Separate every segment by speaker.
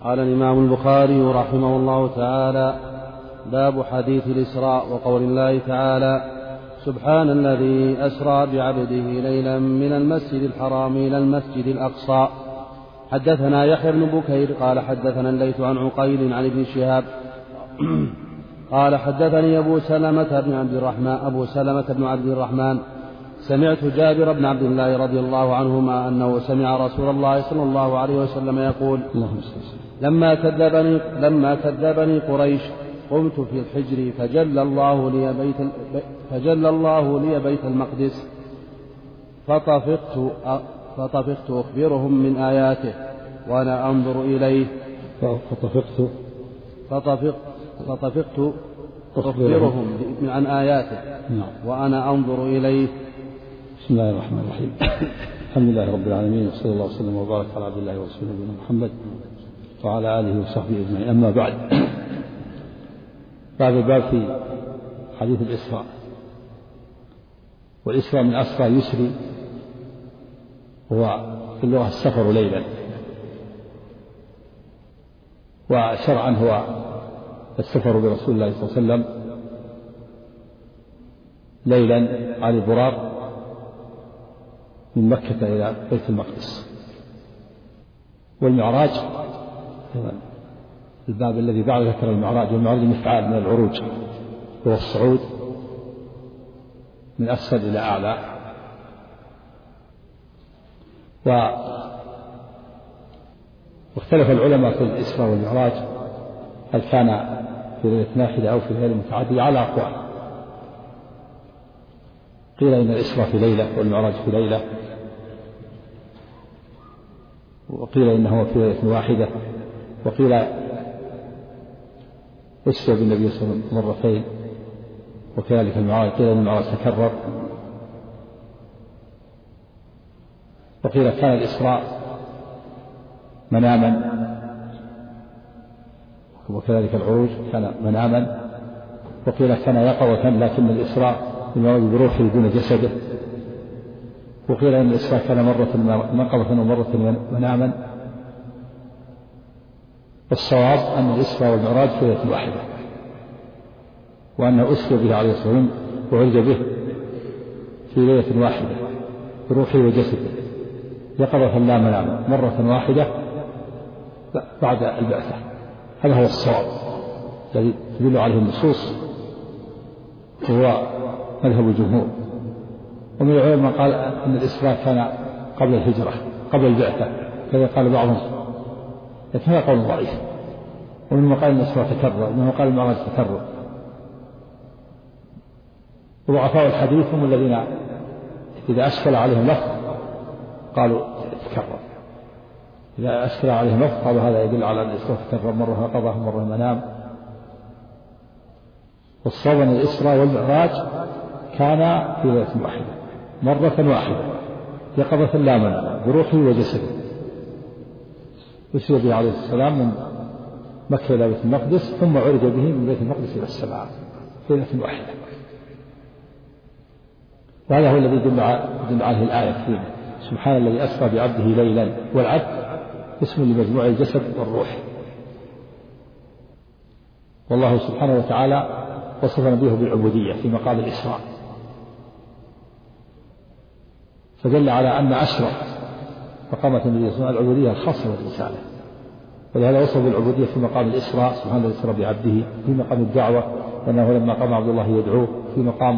Speaker 1: قال الإمام البخاري رحمه الله تعالى: باب حديث الإسراء وقول الله تعالى: سبحان الذي أسرى بعبده ليلا من المسجد الحرام إلى المسجد الأقصى. حدثنا يحيى بن بكير قال حدثنا الليث عن عقيل عن ابن شهاب قال حدثني أبو سلمة بن عبد الرحمن سمعت جابر بن عبد الله رضي الله عنهما أنه سمع رسول الله صلى الله عليه وسلم يقول: لما كذبني قريش قمت في الحجر فجلى الله لي بيت المقدس فطفقت أخبرهم من آياته وأنا أنظر إليه. فطفقت أخبرهم عن آياته وأنا أنظر إليه.
Speaker 2: بسم الله الرحمن الرحيم. الحمد لله رب العالمين، وصلى الله وسلم وبارك على عبد الله ورسوله نبينا محمد وعلى آله وصحبه أجمعين. أما بعد، الباب في حديث الإسراء. والإسراء من أسرى يسري، هو في اللغة السفر ليلا، وشرعا هو السفر برسول الله صلى الله عليه وسلم ليلا على البراق من مكة إلى بيت المقدس. والمعراج الباب الذي بعد ذكر المعراج، والمعراج مفعال من العروج، هو الصعود من أسفل إلى أعلى. واختلف العلماء في الإسراء والمعراج هل كان في ليلة واحدة أو في ليلة متعددة على أقوال. قيل إن الإسراء في ليلة والمعراج في ليلة، وقيل إنه في ليلة واحدة، وقيل أسري بالنبي صلى الله عليه وسلم مرتين، وكذلك المعراج قيل إن المعراج تكرر. وقيل كان الإسراء مناما، وكذلك العروج كان مناما. وقيل كان يقظة لكن الإسراء المعراج بروحه دون جسده. وقيل إن الإسراء كان مرة يقظة ومرة مناما. الصواب أن الإسراء والمعراج في ليلة واحدة، وأنه أسري به عليه الصلاة والسلام وعرج به في ليلة واحدة بروحه وجسده يقظة لا مناما مرة واحدة بعد البعثة. هذا هو الصواب الذي تدل عليه النصوص، وهو مذهب الجمهور. ومن العلماء قال أن الإسراء كان قبل الهجرة قبل البعثة، كذا قال بعضهم، لكن هذا قول ضعيف. ومنهم قال أن الإسراء تكرر، ومنهم قال المعراج تكرر. وضعفاء الحديث هم الذين إذا أشكل عليهم لفظ قالوا تكرر، إذا أشكل عليهم لفظ قالوا هذا يدل على أن الإسراء تكرر، مرة قضاء مرة منام. والصواب أن الإسراء والمعراج كان في ليلة واحدة مرة واحدة يقظة لا منام بروحه وجسده. أسري به عليه السلام من مكة إلى بيت المقدس، ثم عرج به من بيت المقدس إلى السماء في ليلة واحدة. وهذا هو الذي يدل عليه الآية فيه: سبحان الذي أسرى بعبده ليلا. والعبد اسم لمجموع الجسد والروح. والله سبحانه وتعالى وصف نبيه بالعبودية في مقام الإسراء، فدل على أن أشرف مقامة النبي صلى الله عليه وسلم العبودية الخاصة بالرسالة. ولهذا وصف بالعبودية في مقام الإسراء، سبحان الذي أسرى بعبده، في مقام الدعوة وأنه لما قام عبد الله يدعوه، في مقام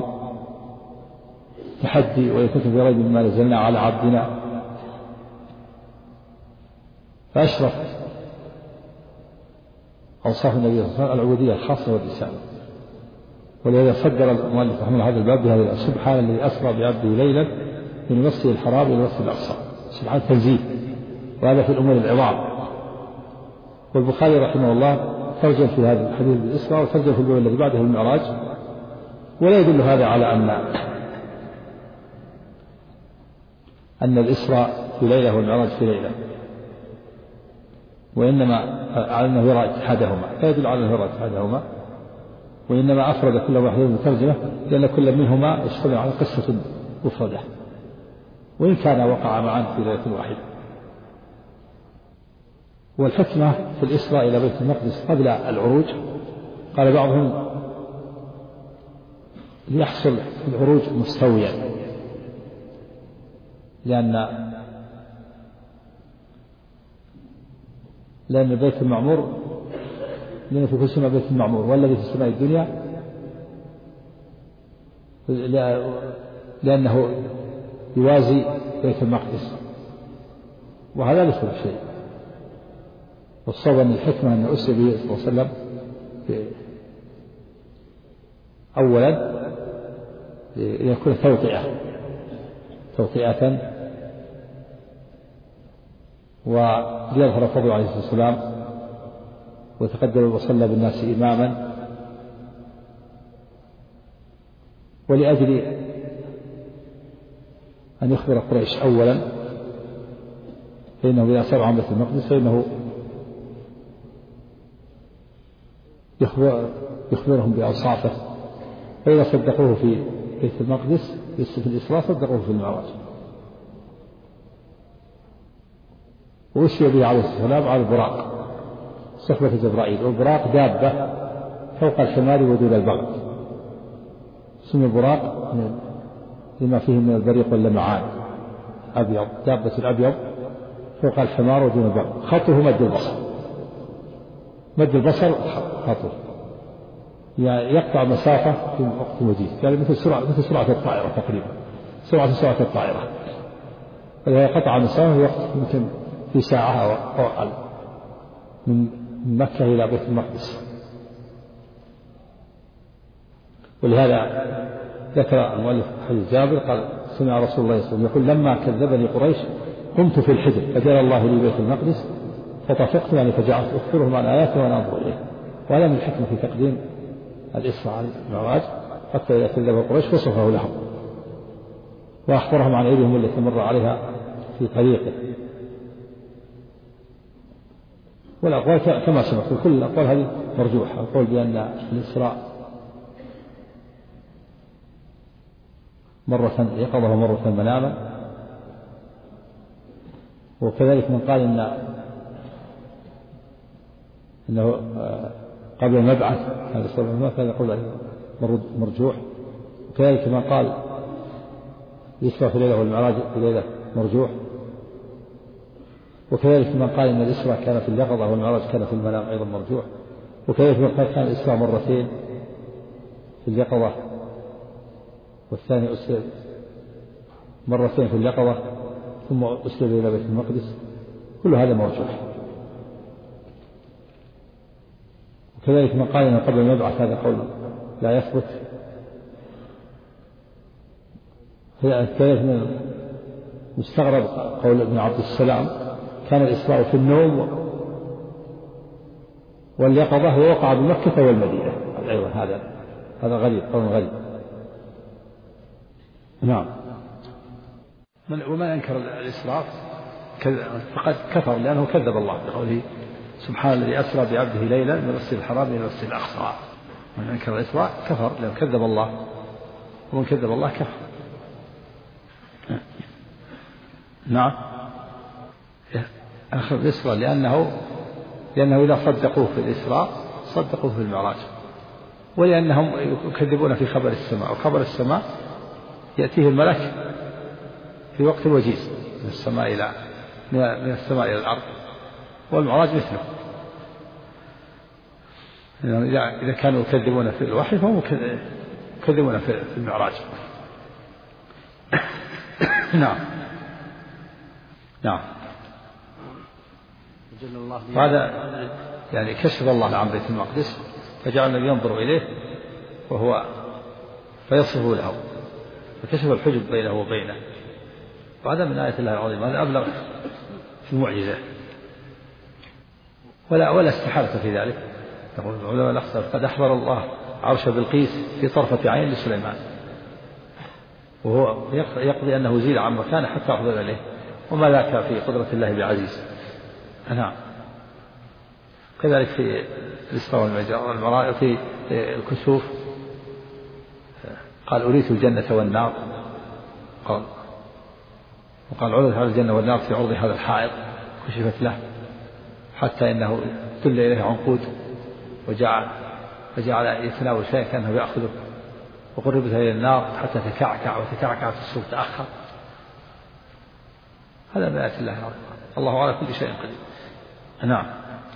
Speaker 2: تحدي وإن كنتم في ريب مما نزلنا على عبدنا. فأشرف أوصاف النبي صلى الله عليه وسلم العبودية الخاصة بالرسالة. ولهذا صدر المؤلف رحمه الله هذا الباب بهذا: سبحان الذي أسرى بعبده ليلا من المسجد الحرام إلى المسجد الأقصى. سبحان التنزيه، وهذا في الأمور العظام. والبخاري رحمه الله ترجم في هذا الحديث بالإسراء، وترجم في الباب الذي بعده المعراج. ولا يدل هذا على أن الإسراء في ليلة والمعراج في ليلة، وإنما على أنه يرى اتحادهما، لا يدل على أنه يرى اتحادهما، وإنما أفرد كل واحد بترجمة لأن كل منهما يشتمل على قصة مفردة، وإن كان وقع معا في ليلة واحدة. والحكمة في الإسراء إلى بيت المقدس قبل العروج، قال بعضهم ليحصل العروج مستويا، لأن البيت المعمور، لأن في كل سماء بيت المعمور والذي في السماء الدنيا، لأنه يوازي بيت المقدس، وهذا ليس بشيء. والصواب أن الحكمة أن أسري به صلى الله عليه وسلم أولا ليكون توطئة وليظهر فضله عليه الصلاة والسلام، وتقدم وصلى بالناس إماما، ولأجل أن يخبر قريش أولا، فإنه إذا سار عن بيت المقدس فإنه يخبرهم بأوصافه، فإذا صدقوه في بيت المقدس في الإسراء صدقوه في المعراج. وأسري به عليه الصلاة والسلام على البراق صحبة جبرائيل، والبراق دابة فوق الحمار ودون البغل، اسم البراق لما فيه من البريق واللمعان، أبيض، دابة الأبيض فوق الحمار ودون البغل، خطه مد البصر خطه، يعني يقطع مسافة في وقت وجيز، يعني مثل سرعة الطائرة تقريبا، سرعة الطائرة، فإذا قطع مسافة في وقت يمكن في ساعة أو أقل من مكة إلى بيت المقدس. ولهذا ذكر المؤلف حديث جابر قال سمع رسول الله صلى الله عليه وسلم يقول لما كذبني قريش قمت في الحجر فجعل الله لي بيت المقدس فطفقت، يعني فجعلت أخبرهم عن آياته وأنا أنظر إليه. وهذا من الحكمة في تقديم الإسراء على المعراج، حتى إذا كذب قريش وصفه لهم وأخبرهم عن عيدهم التي مر عليها في طريقه. والأقوال كما سبق، كل الأقوال هذه مرجوحة، القول بأن الإسراء مرة يقظة ومرة مناما، وكذلك من قال إنه قبل المبعث هذا السبب هذا يقول مرجوح، وكذلك من قال الإسراء في الليلة والمعراج في الليلة مرجوح، وكذلك من قال إن الإسراء كان في اليقظة والمعراج كان في المنام أيضا مرجوح، وكذلك من قال كان الإسراء مرتين في اليقظة والثاني أسر مرتين في اليقظة ثم أسر إلى بيت المقدس، كل هذا مرجوح. وكذلك من قال إن قبل المبعث هذا قول لا يثبت، كذلك من مستغرب قول ابن عبد السلام كان الإسراء في النوم واليقظة ووقع بمكة والمدينة. أيضا هذا غريب، قول غريب. نعم. ومن أنكر الإسراء فقد كفر، لأنه كذب الله بقوله سبحان الذي أسرى بعبده ليلا من المسجد الحرام إلى المسجد الأقصى. من أنكر الإسراء كفر لأنه كذب الله، ومن كذب الله كفر. نعم. أخر الإسراء لأنه إذا صدقوه في الإسراء صدقوه في المعراج، ولأنهم يكذبون في خبر السماء، وخبر السماء يأتيه الملك في وقت وجيز من السماء إلى الأرض، والمعراج مثله. يعني إذا كانوا يكذبون في الوحي فهم يكذبون في المعراج. نعم. هذا يعني كشف الله عن بيت المقدس فجعل النبي ينظر إليه فيصفه له، فكشف الحجب بينه وبينه، وهذا من آية الله العظيمة، هذا أبلغ في المعجزة، ولا استحالة في ذلك. يقول العلماء الأخصر قد أحضر الله عرش بلقيس في طرفة عين لسليمان، وهو يقضي أنه زيل عن مكانه حتى أحضر إليه، وما ذاك في قدرة الله بعزيز. نعم. كذلك في الإسراء والمعراج في الكسوف قال أريت الجنة والنار، وقال عرض هذا الجنة والنار في عرض هذا الحائط كشفت له، حتى إنه دل إليه عنقود فجعل يتناول شيئا كأنه يأخذه، وقربت إلى النار حتى تكعكع وتكعكع في السوق تأخر. هذا من آيات الله، الله على كل شيء قدير. نعم.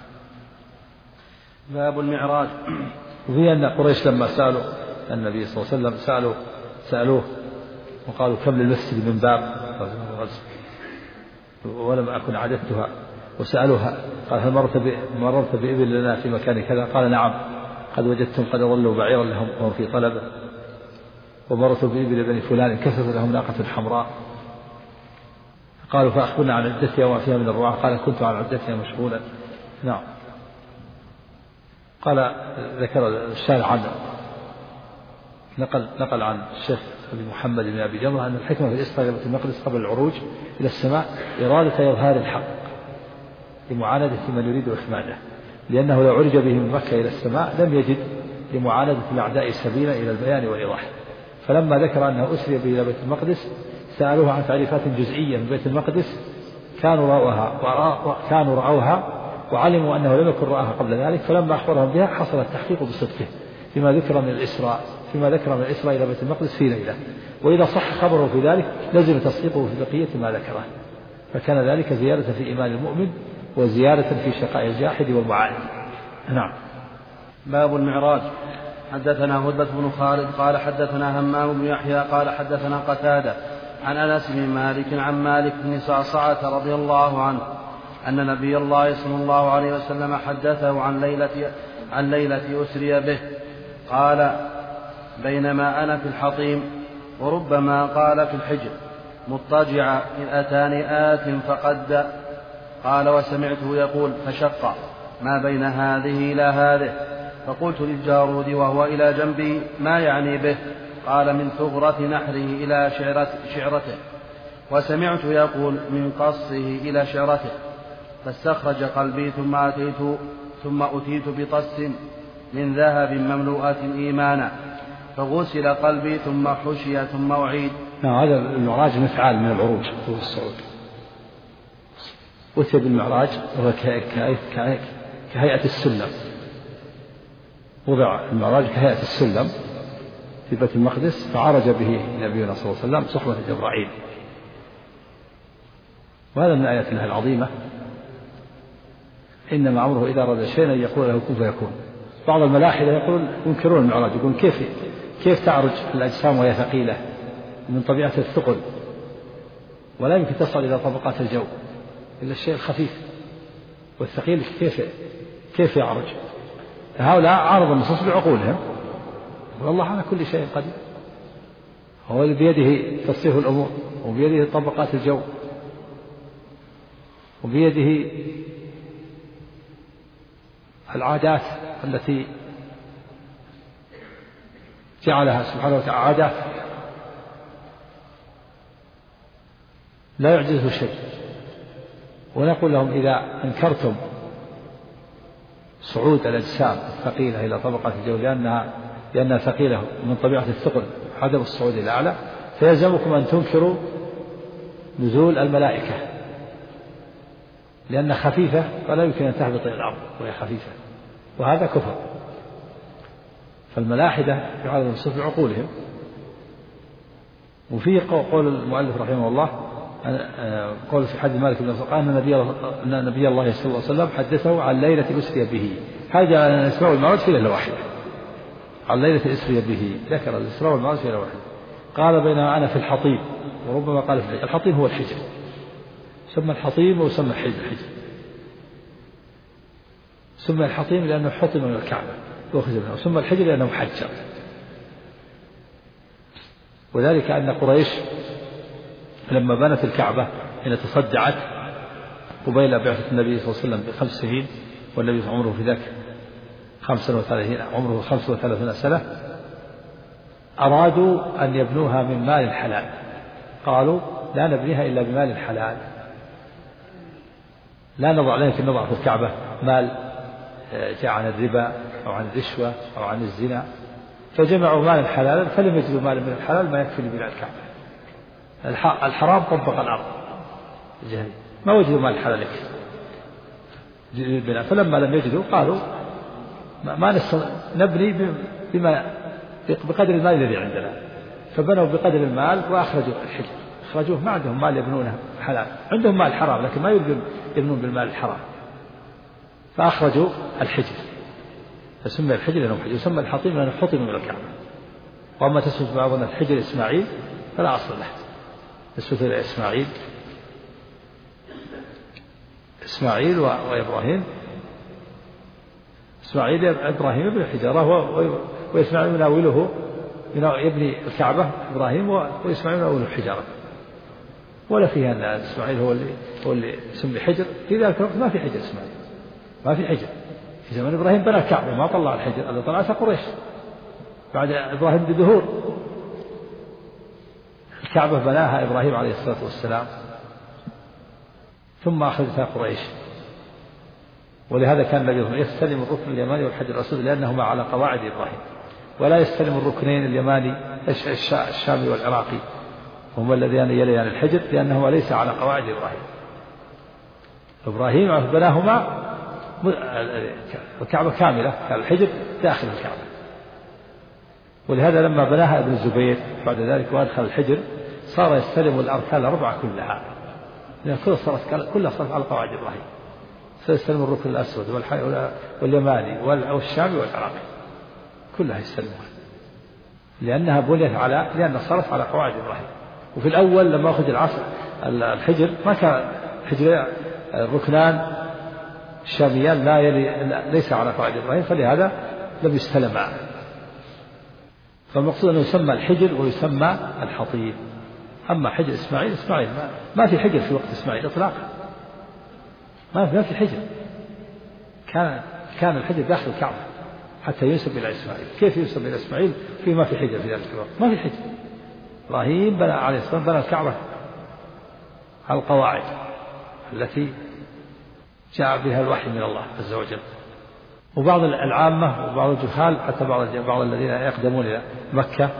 Speaker 1: باب المعراج.
Speaker 2: وفي أن قريش لما سألوا النبي صلى الله عليه وسلم سألوه وقالوا كم للمسجد من باب ولم أكن عددتها، وسألوها قال هل مررت بإبل لنا في مكان كذا؟ قال نعم، قد وجدتم قد ضلوا بعيرا لهم وهم في طلبه، ومررت بإبل بني فلان كسرت لهم ناقة حمراء. قالوا فأخبرنا عن عدتها وما فيها من الرعاة، قال كنت عن عدتها مشغولا. نعم. قال ذكر الشارع عنه نقل عن الشيخ أبي محمد بن أبي جمرة أن الحكمة في الإسراء إلى بيت المقدس قبل العروج إلى السماء إرادة إظهار الحق لمعاندة من يريد إخماده، لأنه لو عرج به من مكة إلى السماء لم يجد لمعاندة الأعداء سبيلا إلى البيان والإيضاح. فلما ذكر أنه أسري به إلى بيت المقدس سألوه عن تعريفات جزئية من بيت المقدس كانوا رأوها وعلموا أنه لم يكن رآها قبل ذلك، فلما أخبرهم بها حصل التحقيق بصدقه فيما ذكر من الإسراء إلى بيت المقدس في ليلة، وإذا صح خبره في ذلك لزم تصديقه في بقية ما ذكره، فكان ذلك زيادة في إيمان المؤمن وزيادة في شقاء الجاحد والمعاند. نعم.
Speaker 1: باب المعراج. حدثنا هدبة بن خالد قال حدثنا همام بن يحيى قال حدثنا قتادة عن أنس بن مالك عن مالك بن صعصعة رضي الله عنه أن نبي الله صلى الله عليه وسلم حدثه عن ليلة أسري به قال بينما أنا في الحطيم، وربما قال في الحجر مضطجعا إذ أتاني آت فقد، قال وسمعته يقول فشق ما بين هذه إلى هذه، فقلت للجارود وهو إلى جنبي ما يعني به؟ قال من ثغرة نحره إلى شعرته، وسمعت يقول من قصه إلى شعرته، فاستخرج قلبي ثم أتيت بطس من ذهب مملوءة إيمانا، فغسل قلبي ثم حشي ثم أعيد.
Speaker 2: هذا المعراج مفعال من العروج والصعود. أتي بالمعراج وهو كهيئة السلم، وضع المعراج كهيئة السلم في بيت المقدس، فعرج به نبينا صلى الله عليه وسلم صحبة جبرائيل. وهذا من آيات الله العظيمة، إنما أمره إذا أراد شيئا يقول له كن فيكون. بعض الملاحدة ينكرون المعراج، يقولون كيف تعرج الأجسام وهي ثقيلة من طبيعة الثقل، ولا يمكن تصل إلى طبقات الجو إلا الشيء الخفيف، والثقيل كيف يعرج؟ هؤلاء عارضوا النصوص بعقولهم، والله على كل شيء قدير، هو اللي بيده تصريف الأمور، وبيده طبقات الجو، وبيده العادات التي جعلها سبحانه وتعالى عادات لا يعجزه شيء. ونقول لهم إذا أنكرتم صعود الأجسام الثقيلة إلى طبقة الجو لأنها ثقيلة من طبيعة الثقل عدم الصعود إلى أعلى، فيلزمكم أن تنكروا نزول الملائكة لأنها خفيفة ولا يمكن أن تهبط إلى الأرض وهي خفيفة، وهذا كفر. فالملاحدة يعارض النصوص بعقولهم. وفي قول المؤلف رحمه الله قول في حديث مالك بن صعصعة أن نبي الله صلى الله عليه وسلم حدثه عن ليلة أسري به. هذا عن الإسراء والمعراج في ليلة واحدة، عن ليلة أسري به ذكر الإسراء والمعراج في ليلة واحدة. قال بينما أنا في الحطيم، وربما قال في الحطيم هو الحجر، سمى الحطيم وسمى الحجر. سمى الحطيم لأنه حطم من الكعبة وأخذ منها، وسمى الحجر لأنه حجر. وذلك أن قريش لما بنت الكعبة حين تصدعت قبيل بعثة النبي صلى الله عليه وسلم ب5 سنين، والنبي عمره في ذاك 35 سنة، أرادوا أن يبنوها من مال حلال. قالوا لا نبنيها إلا بمال حلال، لا نضع لنا في النظر في الكعبة مال جاء عن الربا أو عن الرشوة أو عن الزنا، فجمعوا مال حلالا فلم يجدوا مال من الحلال ما يكفي لبناء الكعبة. الحرام طبق الأرض الجهل، ما وجدوا مال الحلال يكفي. للبناء، فلما لم يجدوا قالوا ما نبني بقدر المال الذي عندنا، فبنوا بقدر المال وأخرجوا الحجر، أخرجوه، ما عندهم مال يبنونه حلال، عندهم مال حرام لكن ما يبنون بالمال الحرام، فأخرجوا الحجر، فسمي الحجر لأنه حجر، يسمى الحطيم لأنه حطم من الكعبة. وأما تسمية بعضنا الحجر إسماعيل فلا أصل له، نسبة إلى إسماعيل وإبراهيم، إسماعيل إبراهيم ابن الحجارة، وإسماعيل يناوله يبني الكعبة إبراهيم، وإسماعيل يناوله الحجارة، ولا فيها أن إسماعيل هو اللي سمي حجر. في ذلك الوقت ما في حجر إسماعيل، ما في حجر. في زمن إبراهيم بنى الكعبة، ما طلع الحجر اللي طلعتها قريش بعد إبراهيم بدهور. الكعبة بناها إبراهيم عليه الصلاة والسلام ثم أخذتها قريش، ولهذا كان النبي يستلم الركن اليماني والحجر الأسود لأنهما على قواعد إبراهيم، ولا يستلم الركنين اليماني الشامي والعراقي هما الذين يليان الحجر لأنهما ليس على قواعد إبراهيم بناهما الكعبة كاملة، كان الحجر داخل الكعبة. ولهذا لما بناها ابن الزبير بعد ذلك وأدخل الحجر صار يستلم الأركان الأربعة كلها، لأن كلها صارت على قواعد إبراهيم، سيستلم الركن الأسود واليماني والشامي والعراقي كلها يستلمها، لأنها بنيت لأنها صارت على قواعد إبراهيم. وفي الأول لما أخذ الحجر ما كان حجر الركنان الشاميان ليس على قواعد إبراهيم، فلهذا لم يستلم معه. فالمقصود أنه يسمى الحجر ويسمى الحطيم. أما حجر إسماعيل ما في حجر في وقت إسماعيل إطلاقا، ما في حجر، كان الحجر داخل الكعبة حتى ينسب إلى إسماعيل. كيف ينسب إلى إسماعيل في ما في حجر في ذلك الوقت؟ ما في حجر. إبراهيم بنى عليه السلام بنى الكعبة على القواعد التي جاء بها الوحي من الله عز وجل. وبعض العامة وبعض الجهال حتى بعض الذين يقدمون إلى مكة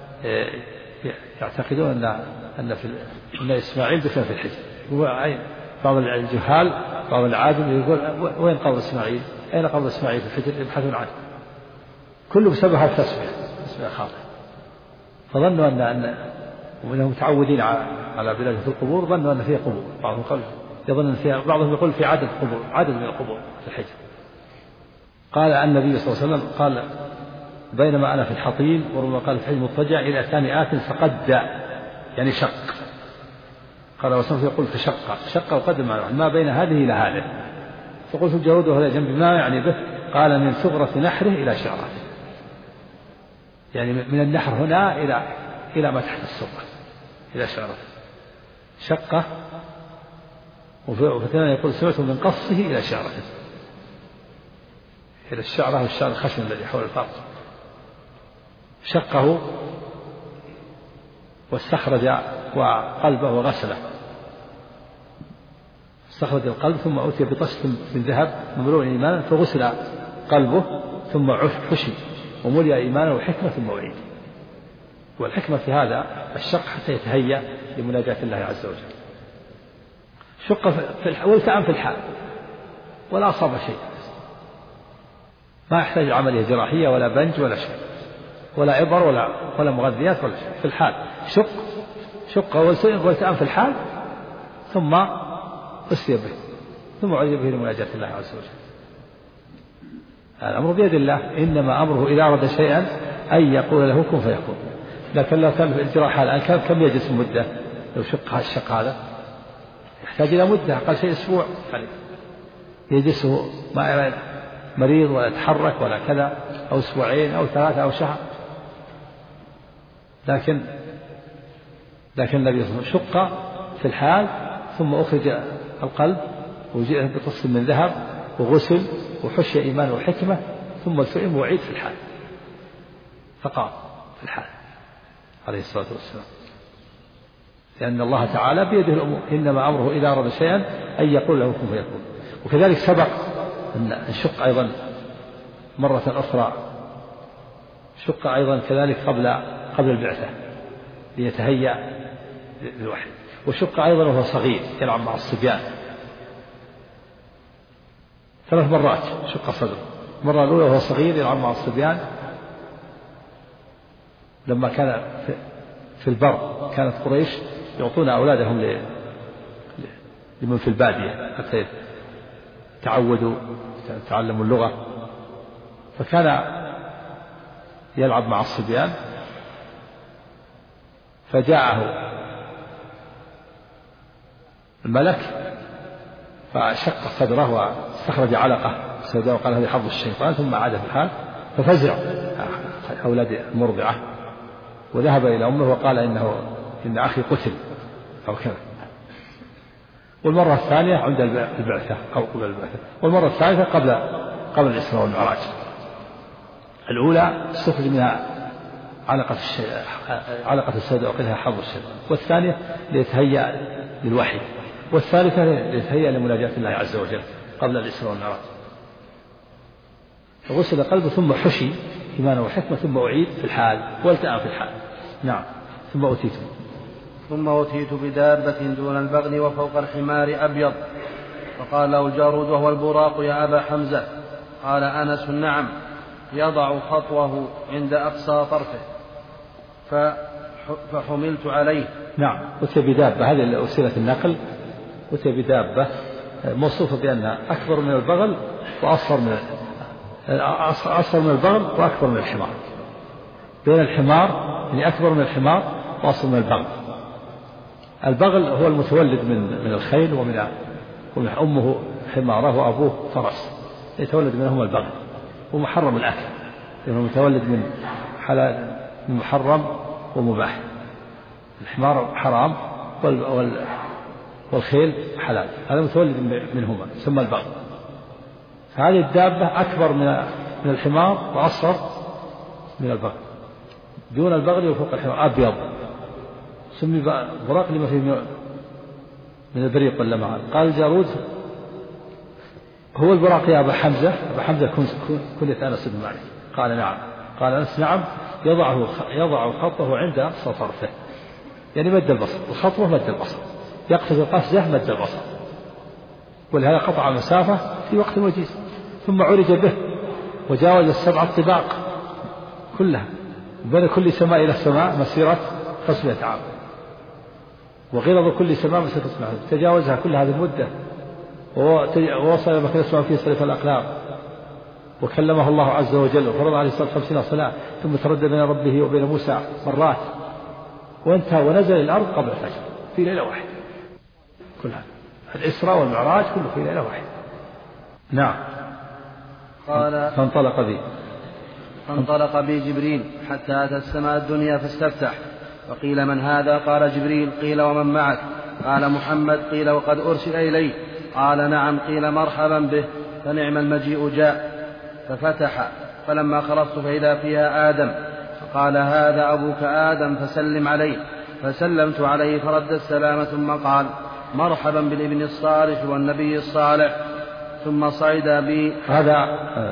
Speaker 2: يعتقدون أن إسماعيل دفن في الحجر. بعض الجهال بعض العادم يقول وين قبر إسماعيل؟ أين قبر إسماعيل في الحجر؟ يبحثون عنه، كله بسبب هذا تسمية خاطئة. فظنوا وأنهم متعودين على بلاد في القبور، ظنوا أن فيها قبور. بعضهم يظن فيها، بعضهم يقول في عدد من القبور في الحجر. قال عن النبي صلى الله عليه وسلم قال بينما أنا في الحطيم، وربما قال في الحجر مضطجع إلى أتاني آت فقد يعني شق. قال وسوف يقول فشق وقدم ما بين هذه إلى هذه. فقلت الجرود وهذا جنبي ما يعني به؟ قال من ثغرة نحره إلى شعره، يعني من النحر هنا إلى ما تحت السوق إلى شعره شقة. وفي الثاني يقول سمعت من قصه إلى شعره، إلى الشعرة والشعر الخشن الذي حول الفرج. شقه واستخرج قلبه وغسله، استخرج القلب ثم أتي بطشت من ذهب مملوء إيمانا فغسل قلبه ثم حشي وملئ إيمانا وحكمة ثم وعيد. والحكمة في هذا الشق حتى يتهيأ لمناجاة الله عز وجل. شق والتأم في الحال ولا أصاب شيء، ما يحتاج عملية جراحية ولا بنج ولا شيء ولا إبر ولا مغذيات ولا شيء، في الحال شق والتأم في الحال ثم أسري به ثم عذب به لمناجاة الله عز وجل. الأمر بيد الله، إنما أمره إذا أراد شيئا أن يقول له كن فيكون. لكن لو كان في الجراحة الآن كم يجلس مدة؟ لو الشق هذا يحتاج إلى مدة، أقل شيء أسبوع يعني يجلسه ما مريض ولا يتحرك ولا كذا، أو أسبوعين أو 3 أو شهر. لكن النبي صلى الله عليه وسلم شق في الحال ثم أخرج القلب وجاء بقص من ذهب وغسل وحشي إيمان وحكمة ثم التئم وعيد في الحال، فقام في الحال عليه الصلاة والسلام، لأن الله تعالى بيده الأمور، إنما أمره إذا أراد شيئا أن يقول له كن فيكون. وكذلك سبق أن الشق أيضا مرة أخرى، شق أيضا كذلك قبل البعثة ليتهيأ للوحي، وشق أيضا وهو صغير يلعب مع الصبيان 3 مرات شق صدره. المرة الأولى وهو صغير يلعب مع الصبيان لما كان في البر، كانت قريش يعطون أولادهم لمن في البادية حتى تعودوا تعلموا اللغة، فكان يلعب مع الصبيان. فجاءه الملك فشق صدره واستخرج علقة سوداء وقال هذه حظ الشيطان، ثم عاد في الحال. ففزع أولاد المرضعة وذهب إلى أمه وقال إن أخي قتل أو كذا. والمرة الثانية عند البعثة أو قبل البعثة، والمرة الثالثة قبل الإسراء والمعراج. الأولى استخرج منها علقة السوداء وقالها حظ الشيطان، والثانية ليتهيأ للوحي، والثالثة ليتهيأ لمناجاة الله عز وجل قبل الإسراء والمعراج. فغسل قلبه ثم حشي إيمانا وحكمة ثم أعيد في الحال والتأم في الحال. نعم. ثم
Speaker 1: أتيت بدابة دون البغل وفوق الحمار أبيض، فقال له الجارود وهو البراق يا أبا حمزة. قال أنس نعم، يضع خطوه عند أقصى طرفه فحملت عليه.
Speaker 2: نعم. أتي بدابة، هذه وسيلة النقل. أتي بدابة موصوفة بأنها أكبر من البغل وأصغر من البغل وأكبر من الحمار. بين الحمار يعني أكبر من الحمار وأصغر من البغل. البغل هو المتولد من الخيل ومن أمه حمارة وأبوه فرس، يتولد منهما البغل ومحرم الأكل، لأنه متولد من حلال محرم ومباح. الحمار حرام والخيل حلال، هذا متولد منهما ثم البغل. فهذه الدابة أكبر من الحمار وأصغر من البغل، دون البغل وفوق الحمار أبيض. سمي براق لما فيه من البريق واللمعان. قال الجارود هو البراق يا أبا حمزة. أبا حمزة كنية أنس بن مالك. قال نعم. قال أنس نعم، يضع خطه عند أقصى طرفه، يعني مد البصر، الخطوة مد البصر، يقفز القفزة مد البصر، ولهذا قطع المسافة في وقت وجيز. ثم عرج به وجاوز 7 طباق كلها، بين كل سماء إلى السماء مسيرة 500 عام، وغلظ كل سماء مسيرة 500 عام. تجاوزها كل هذه المدة ووصل إلى مكان اسمه فيه صرف الأقلام، وكلمه الله عز وجل وفرض عليه الصلاة 50 صلاة، ثم تردد بين ربه وبين موسى مرات، وانتهى ونزل الأرض قبل الفجر في ليلة واحدة. كل هذا الإسراء والمعراج كله في ليلة واحدة. نعم.
Speaker 1: قال فانطلق بي جبريل حتى أتى السماء الدنيا فاستفتح، وقيل من هذا؟ قال جبريل. قيل ومن معك؟ قال محمد. قيل وقد أرسل إليه؟ قال نعم. قيل مرحبا به، فنعم المجيء جاء. ففتح، فلما خلصت فإذا فيها آدم، فقال هذا أبوك آدم فسلم عليه. فسلمت عليه فرد السلام، ثم قال مرحبا بالابن الصالح والنبي الصالح. ثم صعد بي.
Speaker 2: هذا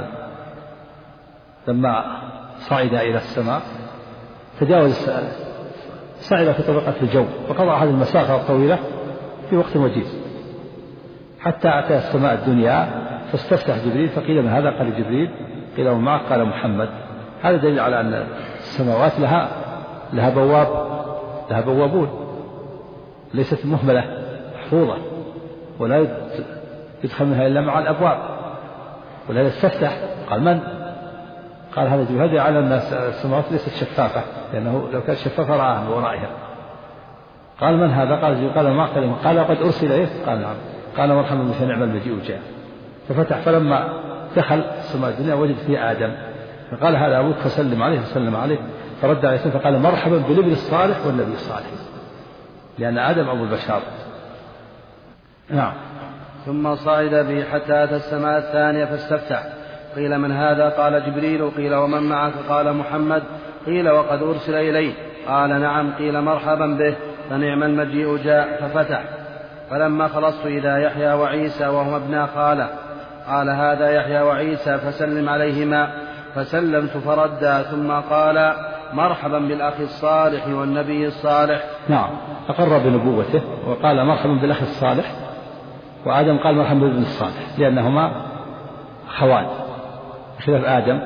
Speaker 2: لما صعد إلى السماء تجاوز، صعد في طبقة الجو وقضى هذه المسافة الطويلة في وقت وجيز حتى أتى السماء الدنيا فاستفتح جبريل. فقيل من هذا؟ قال جبريل. قيل ومن معك؟ قال محمد. هذا دليل على أن السماوات لها بوابون، ليست مهملة محفوظة، ولا يدخل منها إلا مع الأبواب، ولا يستفتح. قال من؟ قال هذا جبريل. هذا على أن السماوات ليست شفافة، لأنه لو كانت شفافة رآها من ورائها. قال من هذا؟ قال جبريل. قال ما قال قد أرسل إليه؟ قال نعم. قال مرحبا بك نعم المجيء جاء. ففتح، فلما دخل السماء الدنيا وجد فيه آدم، فقال هذا أبوك فسلم عليه. فسلم عليه فرد عليه فقال مرحبا بالابن الصالح والنبي الصالح، لأن آدم أبو البشر. نعم.
Speaker 1: ثم صعد بي حتى أتى السماء الثانية فاستفتح. قيل من هذا؟ قال جبريل. قيل ومن معك؟ قال محمد. قيل وقد أرسل إليه؟ قال نعم. قيل مرحبا به، فنعم المجيء جاء. ففتح، فلما خلصت إذا يحيى وعيسى وهما ابنا خالة. قال هذا يحيى وعيسى فسلم عليهما. فسلمت فردا، ثم قال مرحبا بالأخ الصالح والنبي الصالح.
Speaker 2: نعم. أقر بنبوته وقال مرحبا بالأخ الصالح، وآدم قال مرحبا بالابن الصالح، لأنهما خوان، خلاف آدم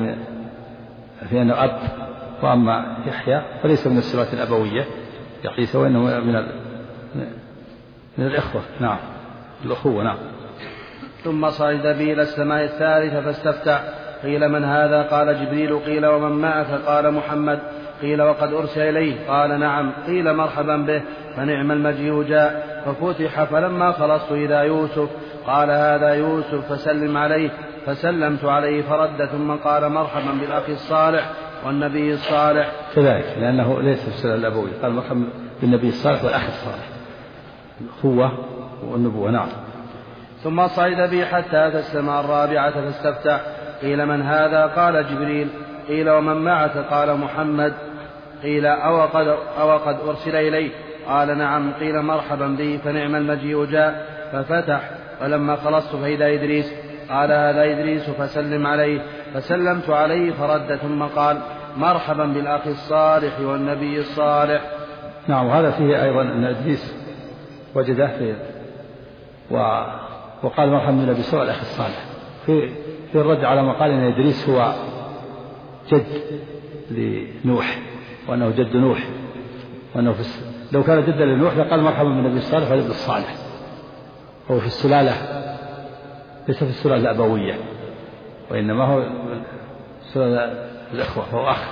Speaker 2: فإنه أب، وأما يحيى فليس من الصلات الأبوية عيسى، وإنه من الإخوة. نعم، الأخوة. نعم.
Speaker 1: ثم صعد به إلى السماء الثالثة فاستفتح. قيل من هذا؟ قال جبريل. قيل ومن معك؟ قال محمد. قيل وقد أرسل إليه؟ قال نعم. قيل مرحبا به، فنعم المجيء جاء. ففتح، فلما خلصت إذا يوسف. قال هذا يوسف فسلم عليه. فسلمت عليه فرد، ثم قال مرحبا بالأخ الصالح والنبي الصالح.
Speaker 2: كذلك، لأنه ليس في السنة الأبوية، قال مرحبا بالنبي الصالح والأخ الصالح، الأخوة والنبوة. نعم.
Speaker 1: ثم صعد بي حتى أتى السماء الرابعة فاستفتح. قيل من هذا؟ قال جبريل. قيل ومن معك؟ قال محمد. قيل أو قد أرسل إليه؟ قال نعم. قيل مرحبا به، فنعم المجيء جاء. ففتح، فلما خلصت فإذا إدريس. قال هذا إدريس فسلم عليه. فسلمت عليه فرد، ثم قال مرحبا بالأخ الصالح والنبي الصالح.
Speaker 2: نعم. وهذا فيه أيضا أن إدريس وجده وقال مرحبا بالنبي صلى الله عليه وسلم في الرد على ما قال إن إدريس هو جد لنوح، وأنه جد نوح، وأنه لو كان جدا لنوح لقال مرحبا بالنبي الصالح والابن الصالح. هو في السلالة، ليس في السلالة الأبوية، وإنما هو سلالة الإخوة، هو أخ.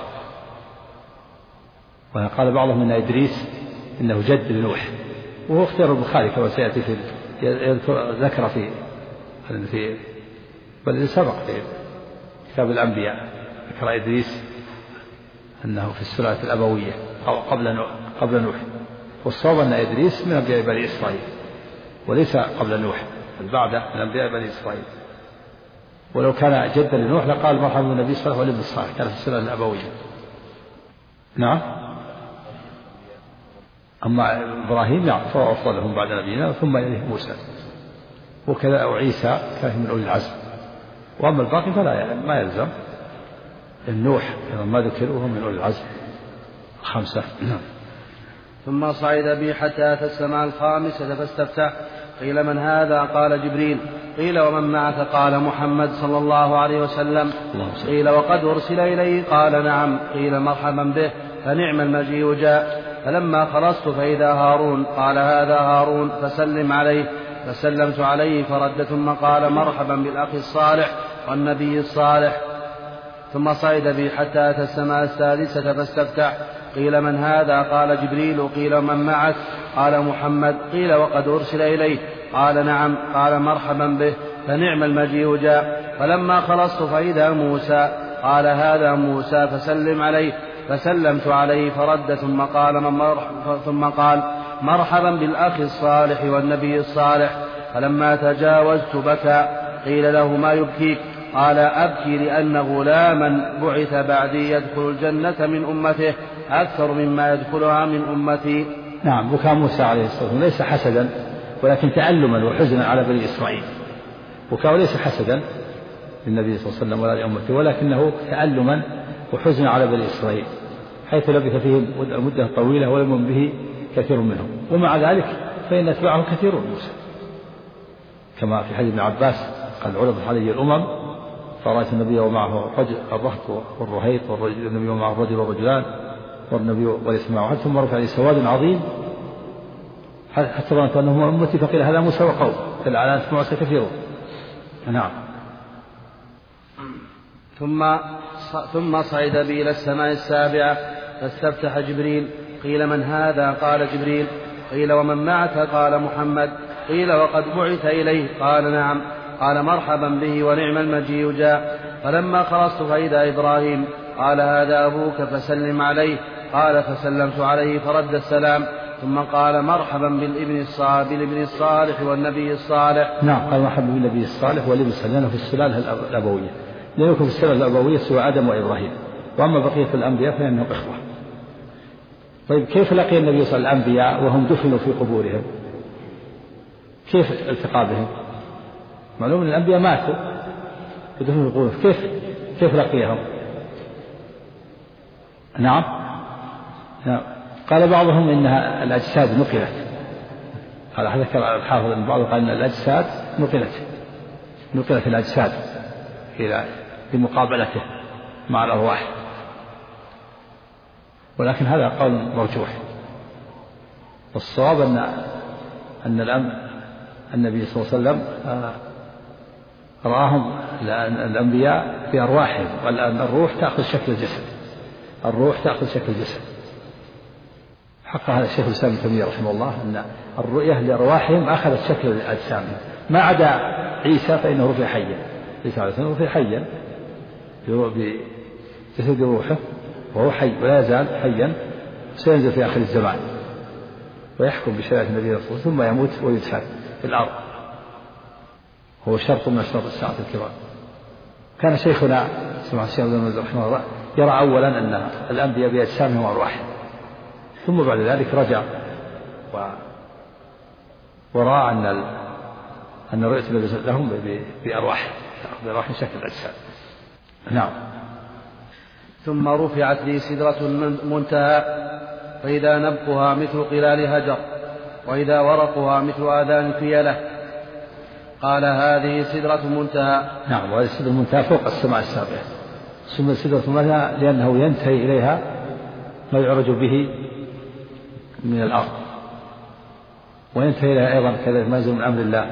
Speaker 2: وقال بعضهم إن إدريس إنه جد لنوح، وهو اختيار البخاري كما سيأتي ذكر في بل سبق في كتاب الأنبياء، ذكر إدريس أنه في السلالة الأبوية أو قبل نوح. والصواب أن إدريس من أنبياء بني إسرائيل، وليس قبل نوح بل بعده من أنبياء بني إسرائيل. ولو كان جدا لنوح لقال مرحبا بالنبي صلى الله عليه وسلم والابن الصالح، كان في السلالة الأبوية. نعم. أما إبراهيم نعم فهو أفضلهم بعد نبينا، ثم يليه موسى، وكذا وعيسى كان من أولي العزم. وأما الباقي فلا ما يلزم، النوح ما ذكر وهو من أولي العزم 5.
Speaker 1: ثم صعد بي حتى أتى السماء الخامسة فاستفتح. قيل من هذا؟ قال جبريل. قيل ومن معك؟ قال محمد صلى الله عليه وسلم. قيل وقد أرسل إليه؟ قال نعم. قيل مرحبا به، فنعم المجيء جاء. فلما خلصت فإذا هارون. قال هذا هارون فسلم عليه. فسلمت عليه فرد، ثم قال مرحبا بالأخ الصالح والنبي الصالح. ثم صعد بي حتى أتى السماء السادسة فاستفتح. قيل من هذا؟ قال جبريل. قيل من معك؟ قال محمد. قيل وقد أرسل إليه؟ قال نعم. قال مرحبا به، فنعم المجيء جاء. فلما خلصت فإذا موسى. قال هذا موسى فسلم عليه. فسلمت عليه فرد، ثم قال مرحبا بالأخ الصالح والنبي الصالح. فلما تجاوزت بكى. قيل له ما يبكيك؟ قال أبكي لأن غلاما بعث بعدي يدخل الجنة من أمته أكثر مما يدخلها من أمتي.
Speaker 2: نعم. بكى موسى عليه الصلاة والسلام ليس حسدا، ولكن تألما وحزنا على بني إسرائيل. بكى ليس حسدا للنبي صلى الله عليه وسلم ولا لأمته، ولكنه تألما وحزنا على بني إسرائيل، حيث لبث فيهم مدة طويلة ولم يؤمن به كثير منهم، ومع ذلك فإن أتباعه كثيرون موسى، كما في حديث ابن عباس قال عرضت علي الأمم فرأيت النبي ومعه الرهط والرهيط، والنبي ومعه الرجل والرجلان والنبي وليس معه أحد، ثم رفع لي سواد عظيم حتى ظننت أنهم أمتي، فقيل هذا موسى وقوم، قال على أن تسمعوا كثيرون. نعم.
Speaker 1: ثم صعد بي إلى السماء السابعة فاستفتح جبريل. قيل من هذا؟ قال جبريل. قيل ومن معك؟ قال محمد. قيل وقد بعث إليه؟ قال نعم. قال مرحبا به، ونعم المجيء جاء. فلما خلصت فإذا إبراهيم. قال هذا أبوك فسلم عليه. قال فسلمت عليه فرد السلام، ثم قال مرحبا بالابن الصالح والنبي الصالح.
Speaker 2: نعم. قال مرحبا بالنبي الصالح والابن الصالح، لأنه في السلالة الأبوية، لم يكن في السلالة الأبوية سوى آدم وإبراهيم، وأما بقية الأنبياء فإنهم إخوة. طيب كيف لقي النبي صلى الله عليه وسلم الأنبياء وهم دفنوا في قبورهم؟ كيف التقى بهم؟ معلوم أن الأنبياء ماتوا ودفنوا في قبورهم، كيف لقيهم؟ نعم. قال بعضهم إنها الأجساد نقلت، هذا ذكر الحافظ أن بعضهم قال إن الأجساد نقلت الأجساد لمقابلته مع الأرواح، ولكن هذا قول مرجوح. والصواب أن النبي صلى الله عليه وسلم رآهم الأنبياء بأرواحهم، والآن الروح تأخذ شكل الجسد، الروح تأخذ شكل الجسد. حق هذا الشيخ الإسلام ابن تيمية رحمه الله أن الرؤية لأرواحهم أخذت شكل أجسامهم، ما عدا عيسى فإنه رفع حيا، عيسى عليه السلام رفع حيا بجسد روحه وهو حي ولا يزال حيا، سينزل في آخر الزمان ويحكم بشريعة النبي صلى الله عليه وسلم ثم يموت ويدفن في الأرض، هو شرط من أشراط الساعة الكبرى. كان شيخنا سمع الشيخ ابن رحمه الله يرى أولا أن الأنبياء بأجسامهم وأرواحهم، ثم بعد ذلك رجع ورأى أن رؤية النبي لهم بأرواح شكل الأجساد. نعم.
Speaker 1: ثم رفعت لي سدرة المنتهى، فإذا نبقها مثل قلال هجر، وإذا ورقها مثل آذان فيلة. قال هذه سدرة المنتهى.
Speaker 2: نعم، وهذه سدرة المنتهى فوق السماء السابعة، سميت سدرة المنتهى لأنه ينتهي إليها ما يعرج به من الأرض، وينتهي إليها أيضا كذلك ما يزول من أمر الله.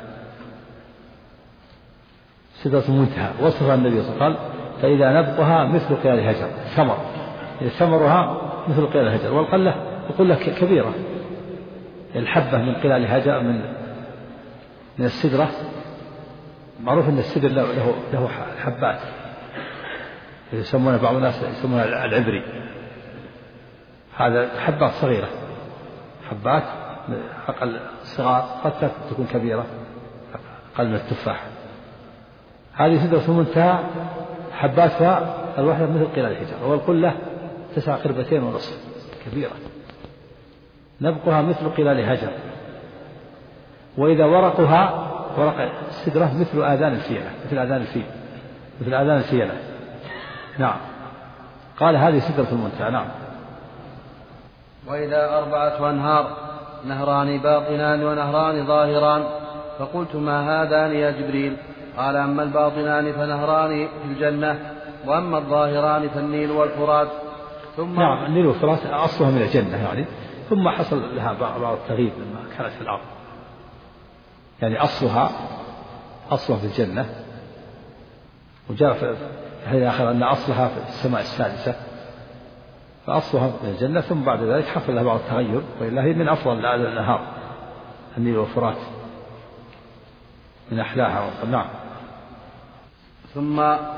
Speaker 2: سدرة المنتهى وصفها النبي صلى الله عليه وسلم فإذا نبقها مثل قلال هجر، ثمرها مثل قلال هجر، والقلة القلة كبيرة، الحبة من قلال هجر من السدرة. معروف أن السدر له حبات يسمونها بعض الناس يسمونها العبري، هذا حبات صغيرة، حبات أقل صغار قد تكون كبيرة أقل من التفاح. هذه سدرة المنتهى حباتها الواحدة مثل قلال الحجر، والقلة 9 قربتين ونصف، كبيرة. نبقها مثل قلال هجر، وإذا ورقها ورق السدرة مثل آذان الفيلة، مثل آذان الفيلة. نعم. قال هذه سدرة المنتهى. نعم.
Speaker 1: وإذا 4 أنهار، نهران باطنان ونهران ظاهران. فقلت ما هذان يا جبريل؟ قال أما الباطنان فنهران في الجنة، وأما الظاهران فالنيل والفرات. ثم
Speaker 2: نعم، النيل والفرات أصلها من الجنة يعني، ثم حصل لها بعض التغيير لما كانت في الأرض، يعني أصلها في الجنة، وجاء في الحديث الآخر أن أصلها في السماء السادسة، فأصلها في الجنة، ثم بعد ذلك حصل لها بعض التغير، وإلا هي من أفضل الأنهار النيل والفرات من أحلاها. نعم.
Speaker 1: ثم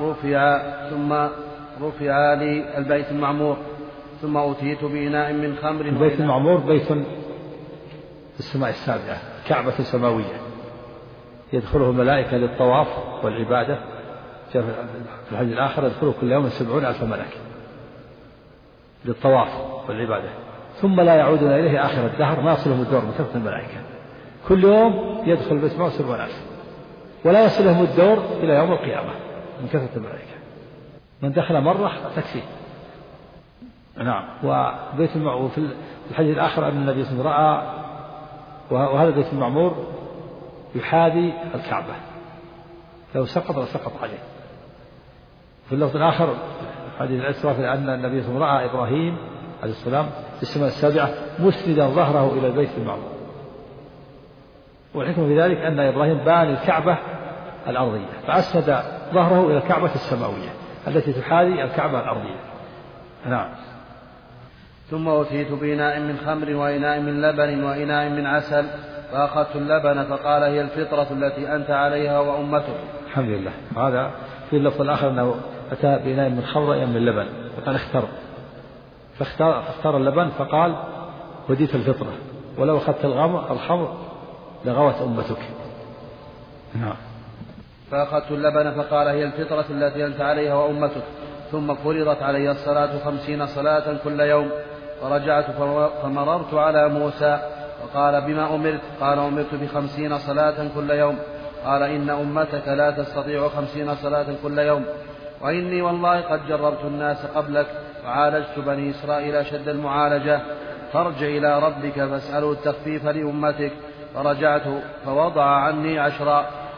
Speaker 1: رفع لي البيت المعمور، ثم أتيت بإناء من خمر.
Speaker 2: البيت المعمور بيت في السماء السابعة، كعبة سماوية يدخله الملائكة للطواف والعبادة، في الحديث الآخر يدخله كل يوم 70,000 ملك للطواف والعبادة، ثم لا يعودون إليه آخر الدهر، ما يصلهم الدور من كثرة الملائكة، كل يوم يدخل البيت المعمور 70,000، ولا يصلهم الدور إلى يوم القيامة من كثرة الملائكة، من دخل مرة تكفيه. نعم. وبيت المعمور في الحديث الآخر أن النبي صلى الله عليه وسلم رأى، وهذا البيت المعمور يحاذي الكعبة، لو سقط لسقط عليه. في اللفظ الآخر حديث الإسراء أن النبي صلى الله عليه وسلم رأى إبراهيم عليه السلام في السماء السابعة مسندا ظهره إلى البيت المعمور، والحكمة في ذلك أن إبراهيم بان الكعبة الأرضية فأسند ظهره إلى الكعبة السماوية التي تحاذي الكعبة الأرضية. نعم.
Speaker 1: ثم أتيت بإناء من خمر وإناء من لبن وإناء من عسل، فأخذت اللبن فقال هي الفطرة التي أنت عليها وأمتك.
Speaker 2: الحمد لله. هذا في اللفظ الآخر أنه أتى بإناء من خمر وإناء من لبن، فقال فاختار اللبن فقال هديت الفطرة، ولو أخذت الخمر لغوت أمتك. نعم.
Speaker 1: فأخذت اللبن فقال هي الفطرة التي أنت عليها وأمتك. ثم فرضت علي الصلاة 50 صلاة كل يوم، فرجعت فمررت على موسى وقال بما أمرت؟ قال أمرت ب50 صلاة كل يوم. قال إن أمتك لا تستطيع 50 صلاة كل يوم، وإني والله قد جربت الناس قبلك وعالجت بني إسرائيل أشد المعالجة، فارجع إلى ربك فاسأله التخفيف لأمتك. فرجعت فوضع عني 10،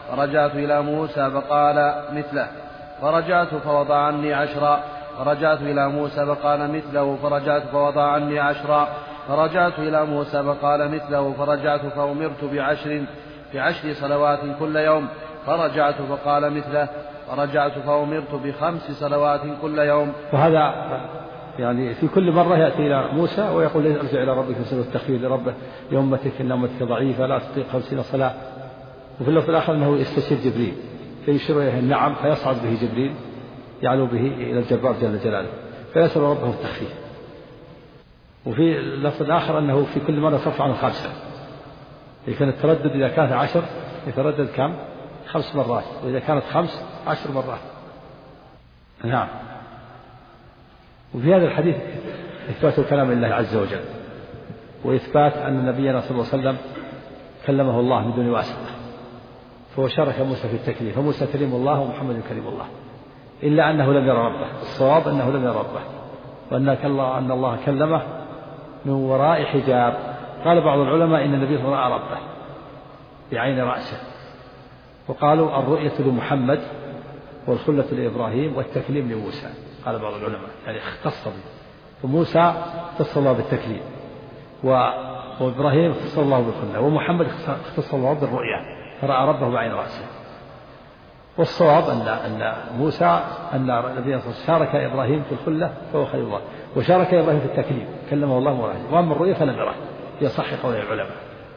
Speaker 1: فرجعت إلى موسى فقال مثله فرجعت فوضع عني 10. فرجعت إلى موسى فقال مثله فرجعت فوضع عني 10. فرجعت إلى موسى فقال مثله فرجعت فأمرت ب10 صلوات كل يوم. فرجعت فقال مثله فرجعت فأمرت ب5 صلوات كل يوم.
Speaker 2: وهذا يعني في كل مرة يأتي إلى موسى ويقول ارجع إلى ربك فاسأله التخفيف لربه لأمتك إن أمتك ضعيفة لا تطيق 50 صلاة. وفي اللفظ الآخر أنه يستشير جبريل فيشير إليه النعم فيصعد به جبريل يعلو به إلى الجبار جل جلاله فيسأل ربه التخفيف. وفي اللفظ الآخر أنه في كل مرة ترفع عن 5. إذا كان التردد إذا كانت 10 يتردد كم؟ 5 مرات وإذا كانت 5 10 مرات. نعم. وفي هذا الحديث إثبات كلام الله عز وجل وإثبات أن نبينا صلى الله عليه وسلم كلمه الله بدون واسطة فهو شارك موسى في التكليف فموسى كليم الله ومحمد كليم الله إلا أنه لم يرى ربه. الصواب أنه لم يرى ربه وأن الله كلمه من وراء حجاب. قال بعض العلماء إن النبي رأى ربه بعين رأسه وقالوا الرؤية لمحمد والخلة لإبراهيم والتكليم لموسى. قال بعض العلماء يعني اختص به فموسى اختص الله بالتكليم وإبراهيم اختص الله بالخلة ومحمد اختص الله بالرؤية فرأى ربه بعين رأسه. والصواب أن موسى أن النبي شارك إبراهيم في الخلة فهو خليل الله وشارك إبراهيم في التكليم كلمه الله مرة. وأما الرؤية فلم يره يصح قول العلماء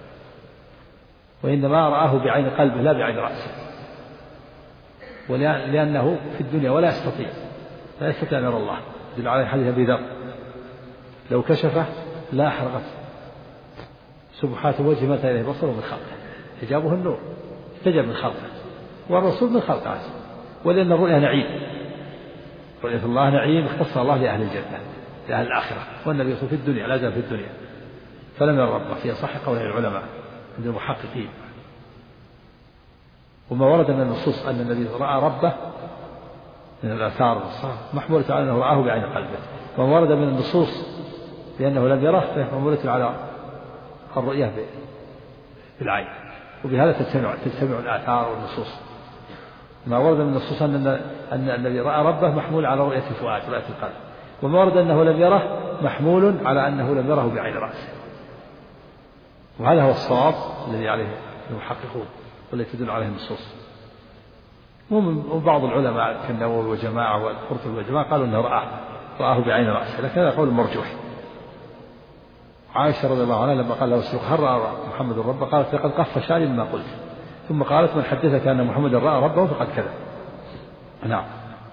Speaker 2: وإنما رآه بعين قلبه لا بعين رأسه لأنه في الدنيا ولا يستطيع أن يرى الله. يدل عليه حديث أبي ذر لو كشفه لا أحرقت سبحات وجه متى إليه بصره من خلقه حجابه النور استجب من خلقه والرسول من خلقه ولأن الرؤيا نعيم رؤية الله نعيم اختص الله لأهل الجنة لأهل الآخرة والنبي في الدنيا لا زال في الدنيا فلم يرى ربه في صح قول العلماء عند المحققين. وما ورد من النصوص أن النبي رأى ربه من الآثار محمولة على أنه رآه بعين قلبه وما ورد من النصوص بأنه لم يره فمحمولة على الرؤية بالعين. وبهذا تجتمع الآثار والنصوص. ما ورد من النصوص أن الذي رأى ربه محمول على رؤية الفؤاد رؤية القلب وما ورد أنه لم يره محمول على أنه لم يره بعين رأسه. وهذا هو الصواب الذي عليه المحققون والذي تدل عليه النصوص. وبعض العلماء كالنووي وجماعة والقرطبي وجماعة قالوا أنه رآه بعين رأسه لكن هذا قول مرجوح. عائشة رضي الله عنها لما قال له السوق هل رأى محمد ربه قالت لقد قف شعري مما قلت ثم قالت من حدثك أن محمد رأى ربه فقد كذب. نعم.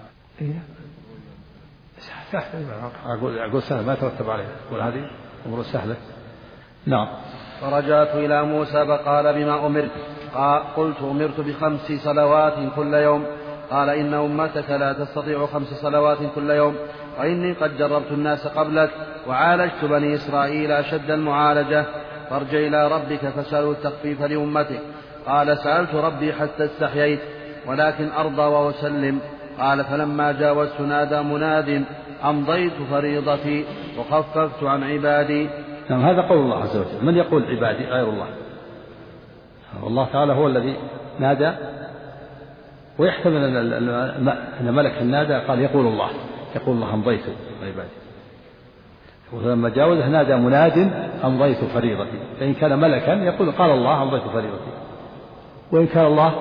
Speaker 2: أقول سهل ما ترتب عليه أقول هذه أمور سهلة. نعم.
Speaker 1: فرجعت إلى موسى فقال بما أمرت قلت أمرت ب5 صلوات كل يوم. قال إن أمتك لا تستطيع 5 صلوات كل يوم وإني قد جربت الناس قبلك وعالجت بني إسرائيل أشد المعالجة فارجع إلى ربك فسأله التخفيف لأمتك. قال سألت ربي حتى استحييت ولكن أرضى وأسلم. قال فلما جاوزت نادى مناد أمضيت فريضتي وخففت عن عبادي.
Speaker 2: نعم. هذا قول الله عز وجل. من يقول عبادي غير الله؟ الله تعالى هو الذي نادى ويحتمل أن ملك النادى قال يقول الله أمضيت عبادي ولما جاوزه نادى مناد أمضيت فريضتي. فإن كان ملكا يقول قال الله أمضيت فريضتي وإن كان الله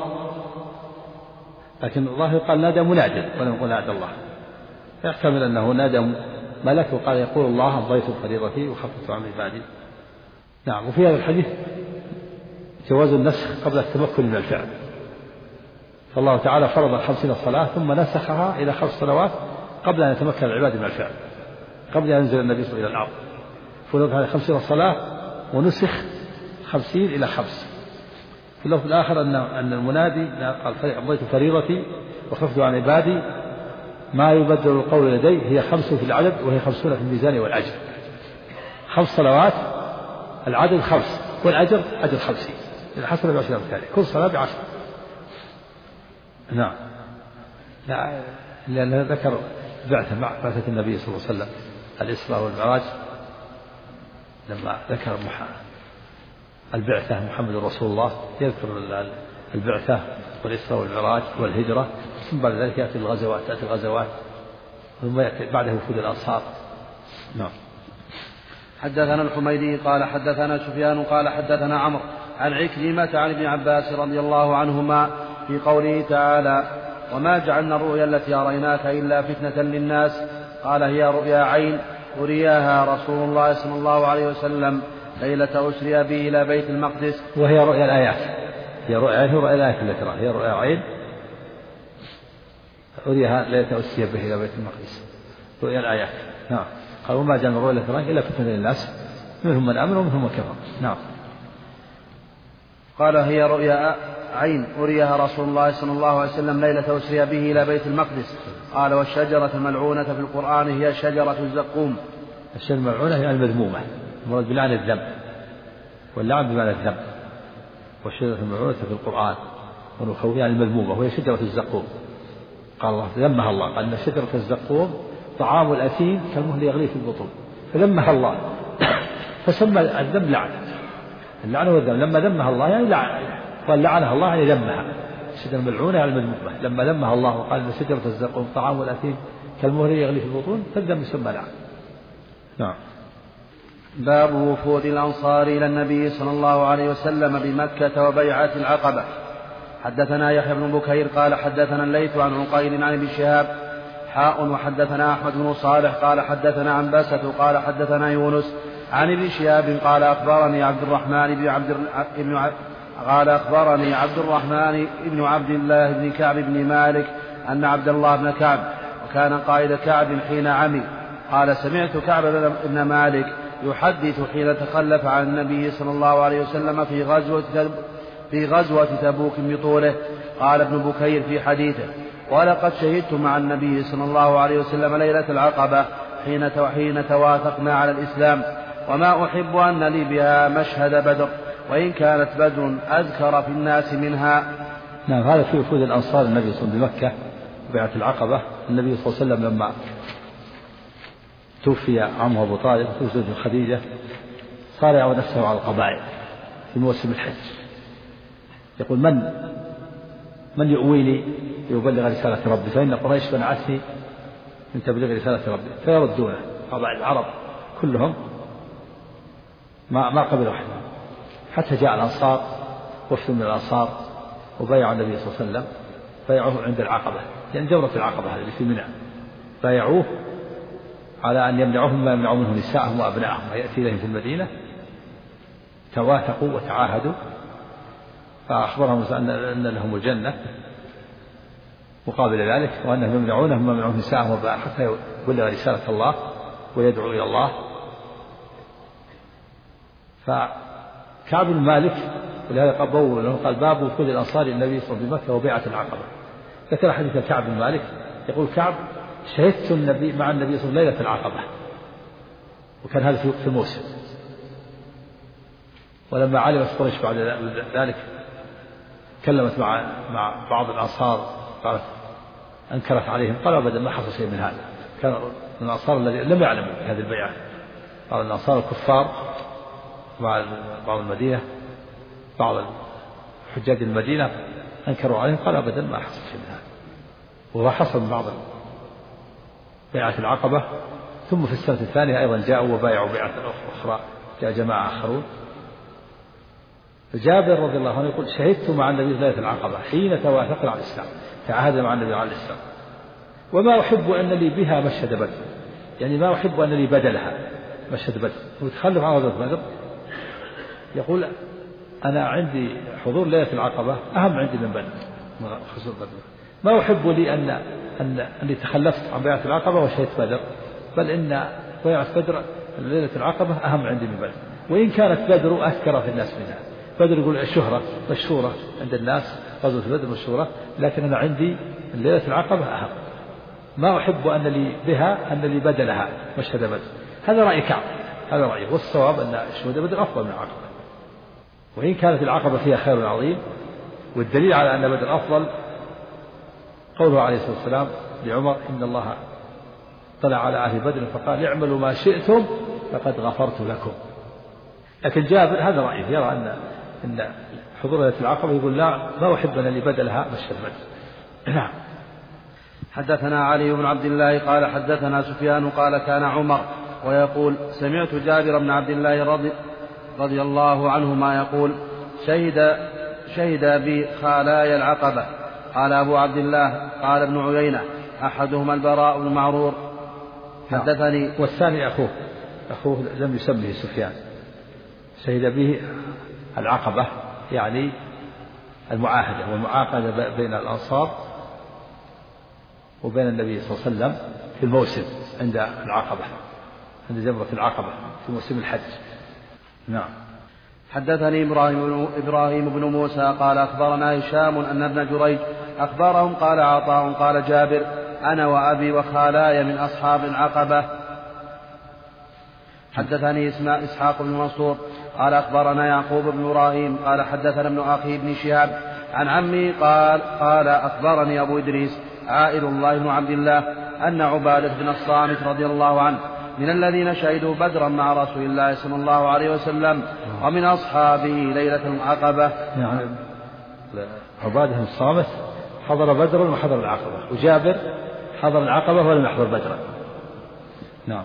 Speaker 2: لكن الله قال نادى مناد ولم يقل نادى الله يحتمل أنه نادى ملك وقال يقول الله أمضيت فريضتي وخففت عن عبادي. نعم. وفي هذا الحديث جواز النسخ قبل التمكن من الفعل. فالله تعالى فرض 50 صلاة ثم نسخها إلى 5 صلوات قبل أن يتمكن العباد من الفعل قبل أن ينزل النبي صلى الله عليه وسلم إلى الأرض. فرض هذه 50 صلاة ونسخ 50 إلى 5. في اللفظ الآخر أن المنادي قال أمضيت فريضتي وخففت عن عبادي ما يبدل القول لدي هي 5 في العدد وهي 50 في الميزان والأجر. 5 صلوات العدد 5 والأجر أجر 50 حسب 20 أمثاله كل صلاة ب10. نعم. لا لأن ذكر بعثة النبي صلى الله عليه وسلم الإسراء والمعراج لما ذكر البعثة محمد رسول الله يذكر البعثة والإسراء والمعراج والهجرة، ثم بعد ذلك تأتي الغزوات ثم يأتي بعده وفود الأنصار. نعم.
Speaker 1: حدثنا الحميدي قال حدثنا سفيان قال حدثنا عمرو عن عكرمة عن ابن عباس رضي الله عنهما في قوله تعالى: وما جعلنا الرؤيا التي أريناك إلا فتنة للناس، قال: هي رؤيا عين أرياها رسول الله صلى الله عليه وسلم ليلة أسري به إلى بيت المقدس.
Speaker 2: وهي رؤيا الآيات، هي رؤيا عين، هي رؤيا الآيات التي ترى، هي رؤيا عين أرياها ليلة أسري به إلى بيت المقدس، رؤيا الآيات. نعم. قال: وما جعلنا الرؤيا التي أريناك إلا فتنة للناس منهم من آمن ومنهم من كفر. نعم.
Speaker 1: قال: هي رؤيا عين أريها رسول الله صلى الله عليه وسلم ليلة أسري به إلى بيت المقدس. قال: والشجرة الملعونة في القرآن هي شجرة الزقوم.
Speaker 2: الشجرة الملعونة هي المذمومة، المراد بلعن الذنب، واللعن بمعنى الذنب. والشجرة الملعونة في القرآن ونخوف يعني المذمومة، وهي شجرة الزقوم. قال الله ذمها الله، قال: إن شجرة الزقوم طعام الأثيم كالمهل يغلي في البطون، فذمها الله فسمى الذنب لعن، اللعنة والذنب. لما ذمها الله يعني لعن، قال لعنها الله يعني ذمها. الشجرة الملعونة يعني المذمومة، لما ذمها الله وقال إن شجرة الزقوم طعام الأثيم كالمهل يغلي في البطون، فالذنب يسمى لعن. نعم.
Speaker 1: باب وفود الأنصار إلى النبي صلى الله عليه وسلم بمكة وبيعة العقبة. حدثنا يحيى بن بكير قال حدثنا الليث عن عقيل عن ابن شهاب وحدثنا أحمد بن صالح قال حدثنا عنبسة قال حدثنا يونس عن ابن شهاب قال أخبرني عبد الرحمن بن عبد الله بن كعب بن مالك أن عبد الله بن كعب وكان قائد كعب حين عمي قال: سمعت كعب بن مالك يحدث حين تخلف عن النبي صلى الله عليه وسلم في غزوة تبوك بطوله. قال ابن بكير في حديثه: ولقد شهدت مع النبي صلى الله عليه وسلم ليلة العقبة حين توافقنا على الإسلام، وما أحب أن لي بها مشهد بدر، وإن كانت بدر أذكر في الناس منها.
Speaker 2: نعم. هذا في وفود الأنصار النبي صلى الله عليه وسلم بمكة وبيعة العقبة. النبي صلى الله عليه وسلم لما توفي عمه أبو طالب وزوجته خديجة صار يعود نفسه على القبائل في موسم الحج، يقول: من يؤويني ليبلغ رسالة ربي، فإن قريش منعتني من تبليغ رسالة ربي. فيردونه قبائل العرب كلهم ما قبلوا أحد، حتى جاء الأنصار، وفد من الأنصار، وبايعوا النبي صلى الله عليه وسلم، بايعوه عند العقبة، يعني جمرة العقبة هذه في منى، بايعوه على أن يمنعوهم ما يمنعوا منه نساءهم وأبنائهم ويأتي إليهم في المدينة. توافقوا وتعاهدوا، فأخبرهم أن لهم الجنة مقابل ذلك، وأنهم يمنعونهم ما يمنعون نساءهم وأبنائهم حتى يبلغ رسالة الله ويدعو إلى الله. فكعب بن مالك ولهذا قال: باب وفود الأنصار النبي صلى الله عليه وسلم بمكة وبيعة العقبة. ذكر حديث كعب بن مالك يقول كعب: شهدت النبي مع النبي صلى الله عليه وسلم ليلة العقبة، وكان هذا في الموسم. ولما علمت قريش بعد ذلك تكلمت مع بعض الأنصار، قالت أنكرت عليهم، قال: أبدا ما حصل شيء من هذا. كان من الأنصار الذي لم يعلموا بهذه البيعة، قال الأنصار الكفار مع بعض المدينة، بعض حجاج المدينة أنكروا عليهم، قال: أبدا ما حصل شيء من هذا. وهو حصل من بعض بيعة العقبة. ثم في السنة الثانية أيضا جاءوا وبايعوا بيعة أخرى، جاء جماعة آخرون. فجابر رضي الله عنه يقول: شهدت مع النبي ليلة العقبة حين توافقنا على الإسلام، تعاهد مع النبي على الإسلام، وما أحب أن لي بها مشهد بدر، يعني ما أحب أن لي بدلها مشهد بدر، وتخلف عن غزوة بدر. يقول: أنا عندي حضور ليلة العقبة أهم عندي من بدر، خصوص بدر. ما أحب لي أني تخلفت عن بيعة العقبة وشهدت بدر، بل إن بيعة بدر ليلة العقبة أهم عندي من بدر، وإن كانت بدر أذكر في الناس منها. بدر يقول الشهرة مشهورة عند الناس، غزوة بدر مشهورة، لكن أنا عندي ليلة العقبة أهم. ما أحب أن لي بدلها مشهد بدر. هذا رأي كعب، هذا رأيه، والصواب أن شهود بدر أفضل من العقبة، وإن كانت العقبة فيها خير عظيم. والدليل على أن بدر أفضل قوله عليه الصلاة والسلام لعمر: إن الله طلع على أهل بدر فقال: اعملوا ما شئتم فقد غفرت لكم. لكن جابر هذا رأيه، يرى أن حضور ليلة العقبة يقول لا ما أحب أن اللي بدلها مشى البدر. نعم.
Speaker 1: حدثنا علي بن عبد الله قال حدثنا سفيان قال كان عمر ويقول سمعت جابر بن عبد الله رضي الله عنهما يقول شهد بي خالاي العقبة. قال أبو عبد الله قال ابن عيينة أحدهما البراء بن معرور حدثني.
Speaker 2: والثاني أخوه لم يسمه سفيان، شهد به العقبة يعني المعاهدة والمعاقدة بين الأنصار وبين النبي صلى الله عليه وسلم في الموسم عند العقبة، عند جمرة العقبة في موسم الحج. نعم.
Speaker 1: حدثني إبراهيم بن موسى قال أخبرنا هشام أن ابن جريج أخبرهم قال عطاء قال جابر أنا وأبي وخالاي من أصحاب العقبة. حدثني إسحاق بن منصور قال أخبرنا يعقوب بن إبراهيم قال حدثنا ابن أخي بن شهاب عن عمي قال أخبرني أبو إدريس عائل الله بن عبد الله أن عبادة بن الصامت رضي الله عنه من الذين شهدوا بدرا مع رسول الله صلى الله عليه وسلم ومن أصحابه ليلة العقبة.
Speaker 2: يعني عبادة بن الصامت حضر بدرا وحضر العقبة، وجابر حضر العقبة ولم يحضر بدرا. نعم.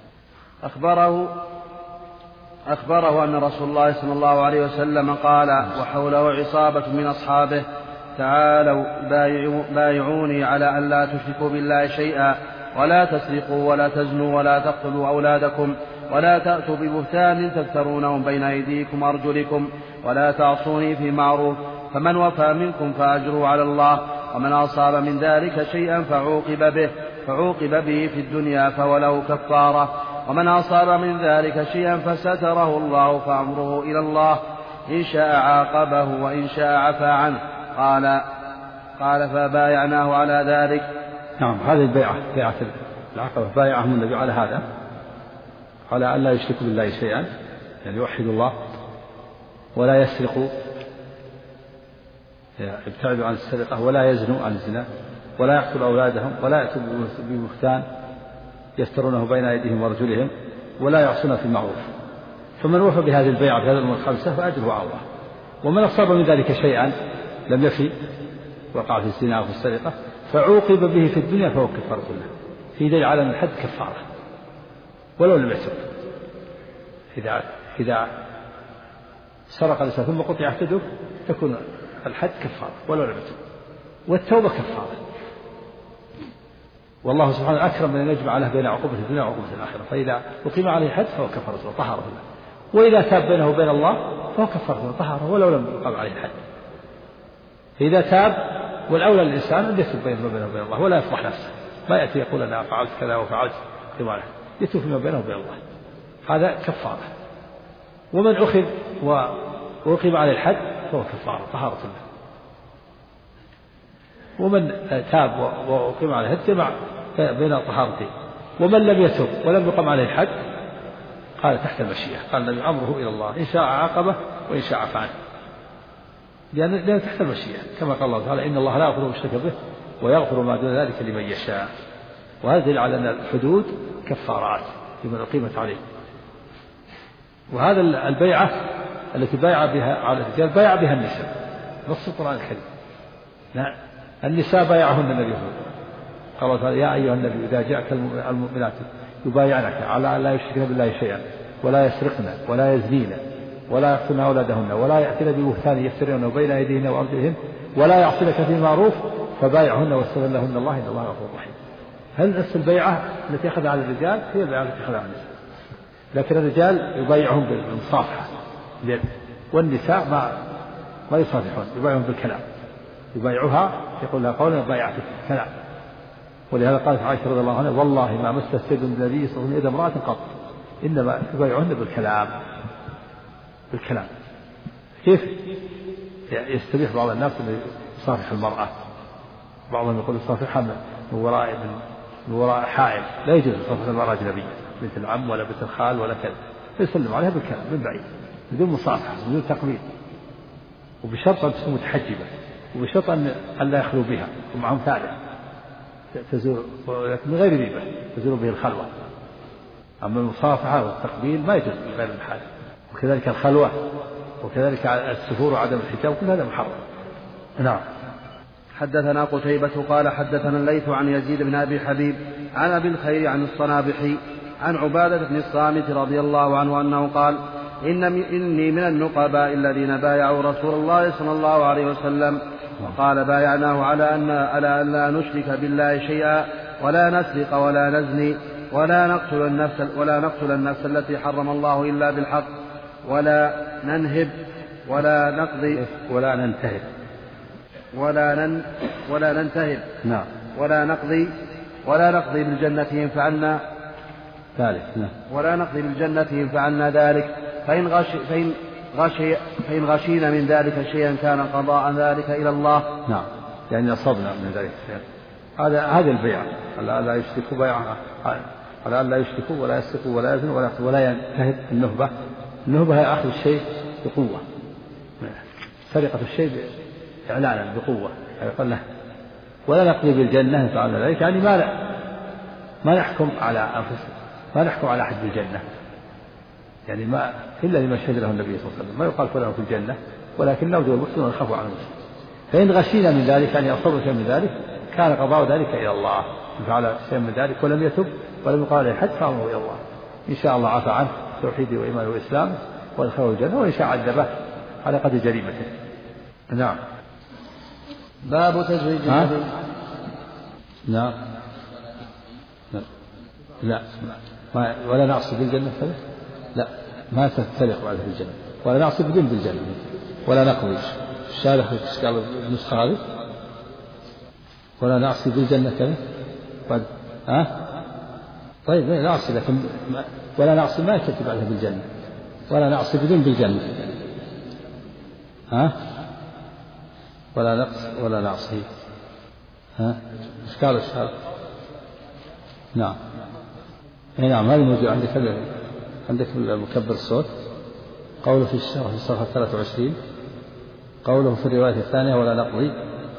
Speaker 1: أخبره أن رسول الله صلى الله عليه وسلم قال وحوله عصابة من أصحابه تعالوا بايعوني على أن لا تشركوا بالله شيئا ولا تسرقوا ولا تزنوا ولا تقتلوا أولادكم ولا تأتوا ببهتان تفترونه بين أيديكم وأرجلكم ولا تعصوني في معروف فمن وفى منكم فأجره على الله ومن أصاب من ذلك شيئا فعوقب به في الدنيا فهو له كفارة ومن أصاب من ذلك شيئا فستره الله فأمره إلى الله إن شاء عاقبه وإن شاء عفى عنه. قال فبايعناه على ذلك.
Speaker 2: نعم. هذه البيعة بيعة العقبة بايعهم النبي على هذا، على أن لا يشركوا بالله شيئا يعني يوحدوا الله ولا يسرقوا يبتعدوا عن السرقة ولا يزنوا عن الزنا ولا يقتلوا أولادهم ولا يأتوا ببهتان يفترونه بين أيديهم وأرجلهم ولا يعصون في المعروف. فمن وفى بهذه البيعة في هذه الأمور الخمسة فأجره على الله. ومن أصاب من ذلك شيئا لم يفي وقع في الزنا وفي السرقة فعوقب به في الدنيا فهو كفارة له. في دليل على أن الحد كفارة ولو لم يتب. إذا سرق الإنسان ثم قطع يده تكون الحد كفارة ولو لم يتب، والتوبة كفارة. والله سبحانه أكرم من أن يجمع له بين عقوبة الدنيا وعقوبة الآخرة، فإذا أقيم عليه حد فهو كفارة وطهارة له، وإذا تاب بينه وبين الله فهو كفارة وطهارة ولو لم يقام عليه الحد. فإذا تاب والأولى للإنسان أن يتوب بينه وبين الله ولا يفضح نفسه، ما يأتي يقول أنا فعلت كذا وفعلت كما يتوب فيما بينه وبين الله، هذا كفارة. ومن أخذ وأقيم عليه الحد فهو كفارة طهارة له. ومن تاب وأقيم عليه الحد جمع بين طهارتين. ومن لم يتب ولم يقم عليه الحد قال تحت المشيئة، قال النبي أمره إلى الله إن شاء عاقبه وإن شاء عفى عنه، لأن تحت المشيئة كما قال الله تعالى إن الله لا يغفر المشرك به ويغفر ما دون ذلك لمن يشاء. وهذا دليل على أن الحدود كفارات لمن أقيمت عليه. وهذا البيعة التي بايع بها على الرجال بايع بها النساء نص القرآن الكريم. النساء بايعهن النبي قال الله تعالى يا أيها النبي إذا جاءك المؤمنات يبايعنك على أن لا يشركن بالله شيئا ولا يسرقن ولا يزنين ولا يقتلن أولادهن ولا يأتين ببهتان يفترونه بين أيديهن وأرجلهن ولا يعصينك في معروف فبايعهن واستغفر لهن الله إن الله غفور رحيم. هل نفس البيعة التي أخذها على الرجال هي البيعة التي أخذها على النساء، لكن الرجال يبايعهم بالمصافحة والنساء ما يصافحون، يبايعهم بالكلام، يبايعها يقول لها قولا بايعتك كلام. ولهذا قالت عائشة رضي الله عنها والله ما مس السيد النبي صلى الله عليه وسلم يد امرأة قط، إنما يبايعهن بالكلام. كيف يستبيح بعض الناس أن يصافح المرأة؟ بعضهم يقول يصافحها من وراء حائل، لا يجوز يصافح المرأة أجنبية بنت العم ولا بنت الخال ولا كذا، يسلم عليها بالكلام من بعيد بدون مصافحة بدون تقبيل، وبشرط أن تكون متحجبة، وبشرط أن لا يخلو بها ومعهم ثالث تزور من غير ريبة تزور به الخلوة. أما المصافحة والتقبيل ما يجوز من غير الحال. وكذلك الخلوة وكذلك السفور وعدم الحجاب، كل هذا محرم. نعم.
Speaker 1: حدثنا قتيبة قال حدثنا الليث عن يزيد بن أبي حبيب عن أبي الخير عن الصنابحي عن عبادة بن الصامت رضي الله عنه أنه قال إني من النقباء الذين بايعوا رسول الله صلى الله عليه وسلم، وقال بايعناه على أن لا نشرك بالله شيئا ولا نسرق ولا نزني ولا نقتل النفس التي حرم الله إلا بالحق ولا ننهب ولا نقضي
Speaker 2: ولا ننتهب
Speaker 1: ولا ننتهب
Speaker 2: نعم
Speaker 1: ولا نقضي بالجنة إن فعلنا
Speaker 2: ذلك. نعم.
Speaker 1: ولا نقضي بالجنة إن فعلنا ذلك، فإن غشينا من ذلك شيئا كان قضاء ذلك إلى الله.
Speaker 2: نعم، يعني أصبنا من ذلك شيئا. هذا البيع، على لا يشركوا بيعا، على لا يشركوا ولا يسرقوا ولا يزنوا ولا ينتهب. النهبة هي أخذ الشيء بقوة، سرقة الشيء إعلانا بقوة، يقول له ولا نقضي بالجنة إن فعلنا ذلك، يعني ما نحكم على أنفسنا، ما نحكم على أحد بالجنة، يعني ما إلا لما شهد له النبي صلى الله عليه وسلم، ما يقال فلان في الجنة، ولكن نرجو المسلمين ونخاف عن المسلمين. فإن غشينا من ذلك، يعني أصبنا شيئا من ذلك، كان قضاء ذلك إلى الله. إن فعل شيئا من ذلك ولم يتب ولم يقال عليه حد فأمره إلى الله، إن شاء الله عفى عنه توحيده وإيمانه وإسلامه وادخله الجنة، وإن شاء عذبه على قدر جريمته. نعم.
Speaker 1: باب تزويج النبي.
Speaker 2: نعم. لا ولا نعصي بالجنة، لا ما تفترق بعد الجنة، ولا نعصي بدون بالجنة، ولا نقضي. الشارح قال النسخة هذه ولا نعصي بالجنة كذا بعد طيب نعصي، لكن ولا نعصي ما يكتب بعدها بالجنة، ولا نعصي بدون بالجنة. ولا نعصي. إشكال الشارح. نعم. نعم، هذا موجود عندك مكبر الصوت. قوله في الصفحة 23، قوله في الرواية الثانية ولا نقضي.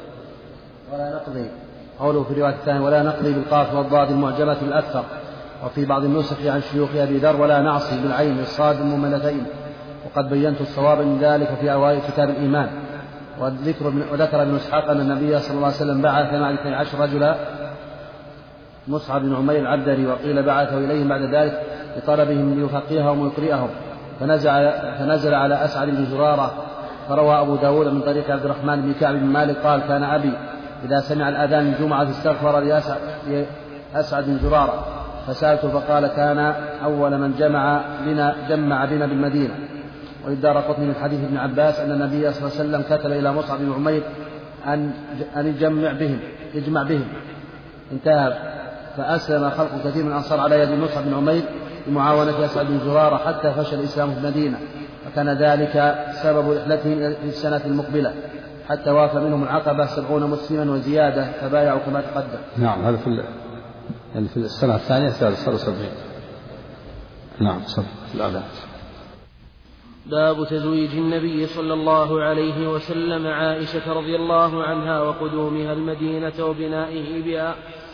Speaker 1: قوله في الرواية الثانية ولا نقضي بالقاف والضاد المعجمة الأكثر، وفي بعض النسخ عن شيوخ أبي ذر ولا نعصي بالعين والصاد المهملتين، وقد بينت الصواب من ذلك في أوائل كتاب الإيمان. وذكر ابن إسحاق أن النبي صلى الله عليه وسلم بعث 12 رجلا مصعب بن عمير العبدري، وقيل بعثه إليهم بعد ذلك لطلبهم ليفقههم ويقرئهم، فنزل على أسعد بن زرارة. فروى أبو داود من طريق عبد الرحمن بن كعب بن مالك قال كان أبي إذا سمع الأذان الجمعة استغفر لأسعد بن زرارة، فسألته فقال كان أول من جمع بنا بالمدينة. وللدارقطني من حديث ابن عباس أن النبي صلى الله عليه وسلم كتب إلى مصعب بن عمير أن يجمع بهم. انتهى. فأسلم خلق كثير من الأنصار على يد مصعب بن عمير بمعاونة أسعد بن زرارة حتى فشل الإسلام في المدينة، وكان ذلك سبب رحلتهم في السنة المقبلة، حتى وافى منهم العقبة 70 مسلما وزيادة، فبايعوا كما تقدم.
Speaker 2: نعم، هذا في السنة الثانية 73. نعم، في الأذان.
Speaker 3: باب تزويج النبي صلى الله عليه وسلم عائشة رضي الله عنها وقدومها المدينة وبنائه بها.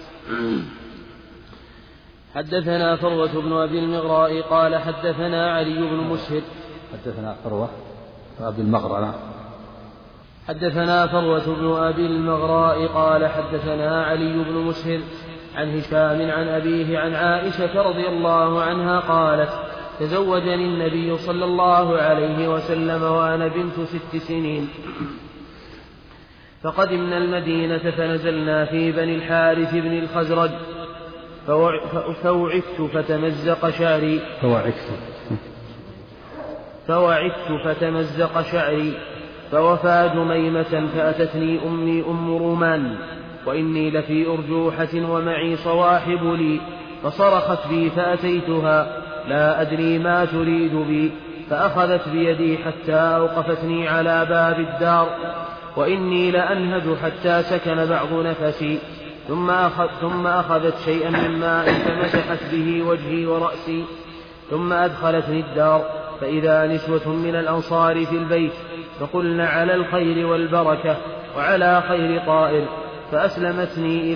Speaker 3: حدثنا فروة بن أبي المغراء قال حدثنا علي بن مسهر.
Speaker 2: حدثنا فروة أبي المغراء.
Speaker 3: حدثنا فروة بن أبي المغراء قال حدثنا علي بن مسهر عن هشام عن أبيه عن عائشة رضي الله عنها قالت تزوجني النبي صلى الله عليه وسلم وأنا بنت 6 سنين، فقدمنا المدينة فنزلنا في بني الحارث بن الخزرج، فوعكت فتمزق شعري فوفى جميمة، فأتتني أمي أم رومان وإني لفي أرجوحة ومعي صواحب لي، فصرخت بي فأتيتها لا أدري ما تريد بي، فأخذت بيدي حتى أوقفتني على باب الدار، وإني لأنهد حتى سكن بعض نفسي، ثم أخذت شيئا من ماء فمسحت به وجهي ورأسي، ثم أدخلتني الدار فإذا نسوة من الأنصار في البيت، فقلن على الخير والبركة وعلى خير طائر، فأسلمتني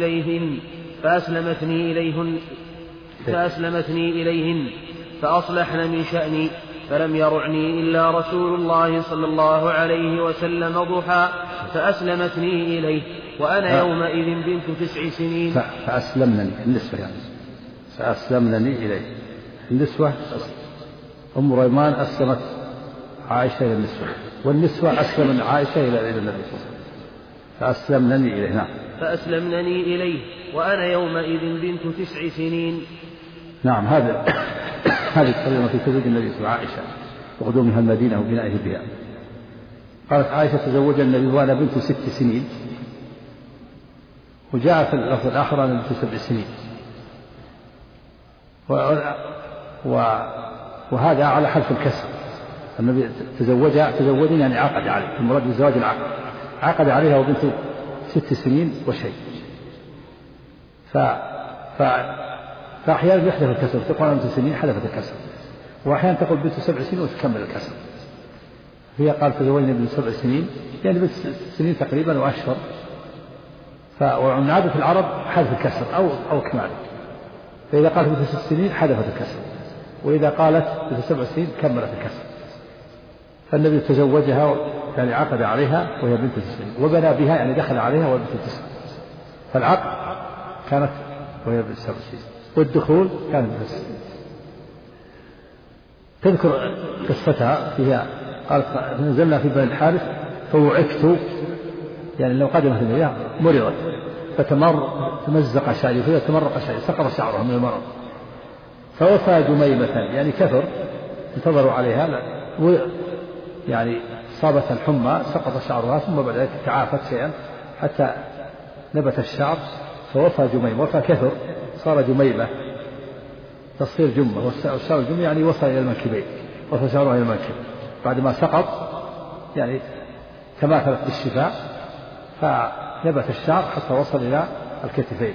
Speaker 3: إليهن فأصلحن من شأني، فلم يرعني إلا رسول الله صلى الله عليه وسلم ضحى فأسلمتني إليه وأنا يومئذ بنت 9 سنين.
Speaker 2: فأسلمنني النسوة يعني فأسلمنني إليه النسوة. أم ريمان أسلمت عائشة إلى النسوة والنسوة أسلم عائشة إلى النبي صلى الله عليه وسلم فأسلمنني إليه. نعم.
Speaker 3: فأسلمنني إليه وأنا يومئذ بنت 9 سنين.
Speaker 2: نعم. هذه الكلمة في تزوج النبي صلى الله عليه وسلم عائشة وقدومها المدينة وبنائه بها. قالت عائشة تزوج النبي وأنا بنت 6 سنين وجاء في اللفظ الآخر أنا بنت 7 سنين وهذا على حلف الكسر. النبي تزوجني يعني عقد عليه المراد بالزواج العقد عقد عليها وبنت 6 سنين وشيء. فأحيانا يحدث الكسر تقول بنت 6 سنين حدثت الكسر وأحيانا تقول بنت 7 سنين وتكمل الكسر. هي قال تزوجني بنت 7 سنين يعني بنت 6 سنين تقريبا وأشهر. ومن عادة العرب حذف الكسر أو كماله. فإذا قالت بنت 6 سنين حذفت الكسر وإذا قالت بنت 7 سنين كملت الكسر. فالنبي تزوجها يعني عقد عليها وهي بنت 9 سنين وبنى بها يعني دخل عليها وهي بنت 9. فالعقد كانت وهي بنت 7 سنين والدخول كان بنت 6 سنين. تذكر قصتها فيها قالت نزلنا في بني الحارث فوعكت يعني لو قدمت إليها مرضت تمزق شعري فإذا تمرق شعري سقط شعرها من المرض فوفى جميمة يعني كثر انتظروا عليها يعني صابت الحمى سقط شعرها ثم بعد ذلك تعافت شيئا حتى نبت الشعر فوفى جميمة. وفى كثر صار جميمة تصير جمة والشعر الجمة يعني وصل إلى المنكبين وصل شعرها إلى المنكب بعد ما سقط يعني تماثلت بالشفاء فنبت الشعر حتى وصل إلى الكتفين.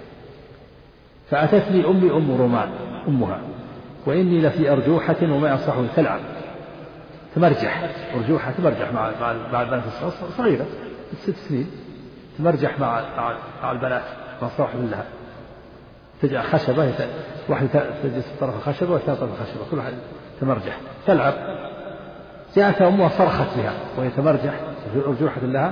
Speaker 2: فأتتني أمي أم رومان أمها وإني لفي أرجوحة وما أنصحه تلعب تمرجح أرجوحة تمرجح مع البنات صغيرة 6 سنين تمرجح مع البنات مصاحب لها تجعل خشبة واحدة تجلس طرف الخشبة والثانية طرف الخشبة كل واحد تمرجح تلعب. جاءت أمها صرخت بها وهي تمرجح في أرجوحة لها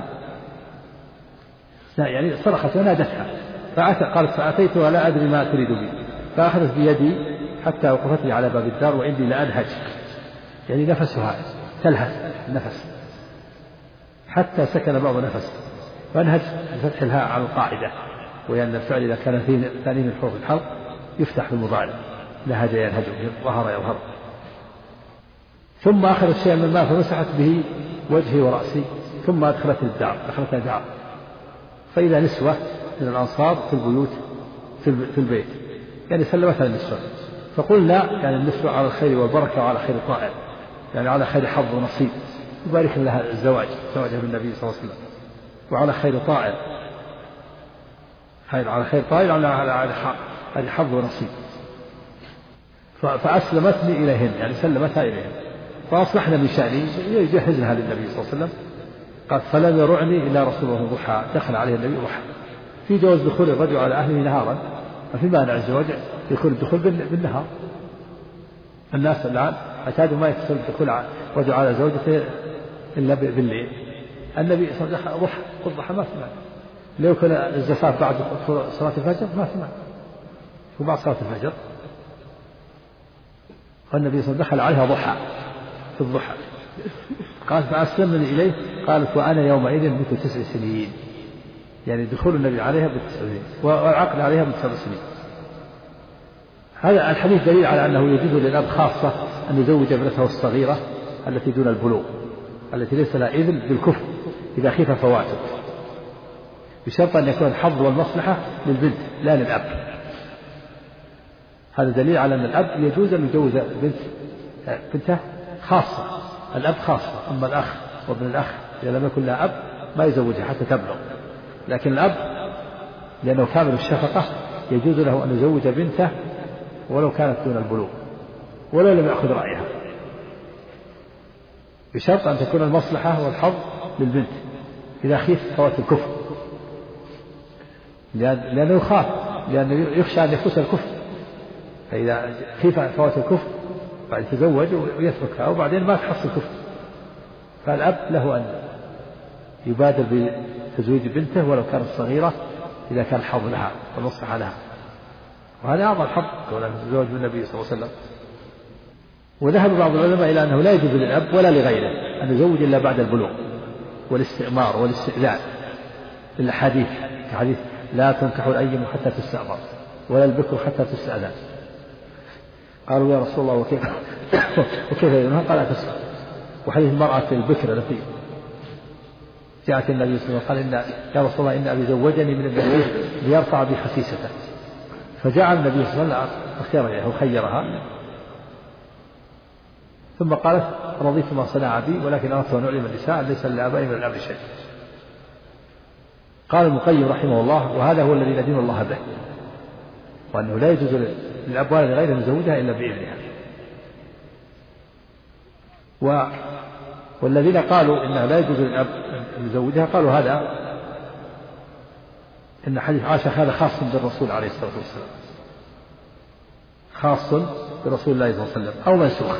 Speaker 2: يعني صرخت ونادتها قالت فأتيتها لا أدري ما تريد بي فأخذت بيدي حتى وقفت لي على باب الدار وإني لأنهج يعني نفسها تلهث النفس حتى سكن بعض نفس وانهج بفتح الهاء على القاعدة وأن الفعل إذا كان ثاني من حروف الحلق يفتح بالمضارع لهج ينهج ظهر يظهر. ثم أخذت شيئا من الماء فمسحت به وجهي ورأسي ثم دخلتني الدار فإذا نسوة من الأنصار في البيوت في البيت يعني سلمتها النسوة فقلنا يعني النسوة على الخير والبركة وعلى خير طائر يعني على خير حظ ونصيب يبارك لها زواجها بالنبي صلى الله عليه وسلم وعلى خير طائر على خير طائر على حظ ونصيب. فأسلمتني إليهن يعني سلمتها إليهن فأصلحنا من شأني يجهزها للنبي صلى الله عليه وسلم. قال فلم يرعني إلا رسول الله ضحى دخل عليه النبي ضحى. في جواز دخول الرجل على أهله نهارا ما في مانع الزواج يكون الدخول بالنهار. الناس الآن اعتادوا ما يدخل الدخول الرجل على زوجته إلا بالليل. النبي صلى الله عليه وسلم ضحى قل ضحى ما في مانع. لو كان الزفاف بعد صلاة الفجر ما في مانع وبعد صلاة الفجر والنبي صلى الله عليه وسلم دخل عليها ضحى في الضحى. قال فأسلمني إليه قالت وأنا يومئذ بنت 9 سنين يعني دخول النبي عليها بنت 9 سنين والعقد عليها بنت 7 سنين. هذا الحديث دليل على أنه يجوز للأب خاصة أن يزوج ابنته الصغيرة التي دون البلوغ التي ليس لها إذن بالكفر إذا خيف فواته بشرط أن يكون الحظ والمصلحة للبنت لا للأب. هذا دليل على أن الأب يجوز أن يجوز بنته خاصة الأب خاصة. أما الأخ وابن الأخ إذا لم يكن لها أب ما يزوجها حتى تبلغ. لكن الأب لأنه كامل الشفقة يجوز له أن يزوج بنته ولو كانت دون البلوغ ولو لم يأخذ رأيها بشرط أن تكون المصلحة والحظ للبنت إذا خيف فوات الكفر لأنه يخاف لأنه يخشى أن يفوت الكفر. فإذا خيف فوات الكفر بعد يتزوج ويتركها وبعدين ما تحصل كفر، فالأب له أن يبادر بتزويج بنته ولو كانت صغيرة إذا كان حظ لها والمصلحة لها، وهذا أعظم حظ كون تزوج بالنبي صلى الله عليه وسلم. وذهب بعض العلماء إلى أنه لا يجوز للأب ولا لغيره أن يزوج إلا بعد البلوغ والاستئمار والاستئذان، الحديث كحديث لا تنكح الأيم حتى تستأمر ولا البكر حتى تستأذن. قالوا يا رسول الله وكيف يذنها؟ قال لا تسأل. وحديث المرأة البكر التي جاءت النبي صلى الله عليه وسلم قال يا رسول الله إن أبي زوجني من البكر ليرفع بي حسيسته، فجاء النبي صلى الله عليه وسلم خيرها ثم قالت رضيت ما صنع بي ولكن أردت أن أعلم النساء ليس للآباء من الأمر شيء. قال ابن القيم رحمه الله وهذا هو الذي ندين الله به، وأنه لا يجوز للأب ولا لغيره أن يزوجها إلا بإذنها. والذين قالوا إنه لا يجوز للأب أن يزوجها قالوا هذا إن حديث عائشة هذا خاص بالرسول عليه الصلاة والسلام، خاص برسول الله صلى الله عليه وسلم أو منسوخ.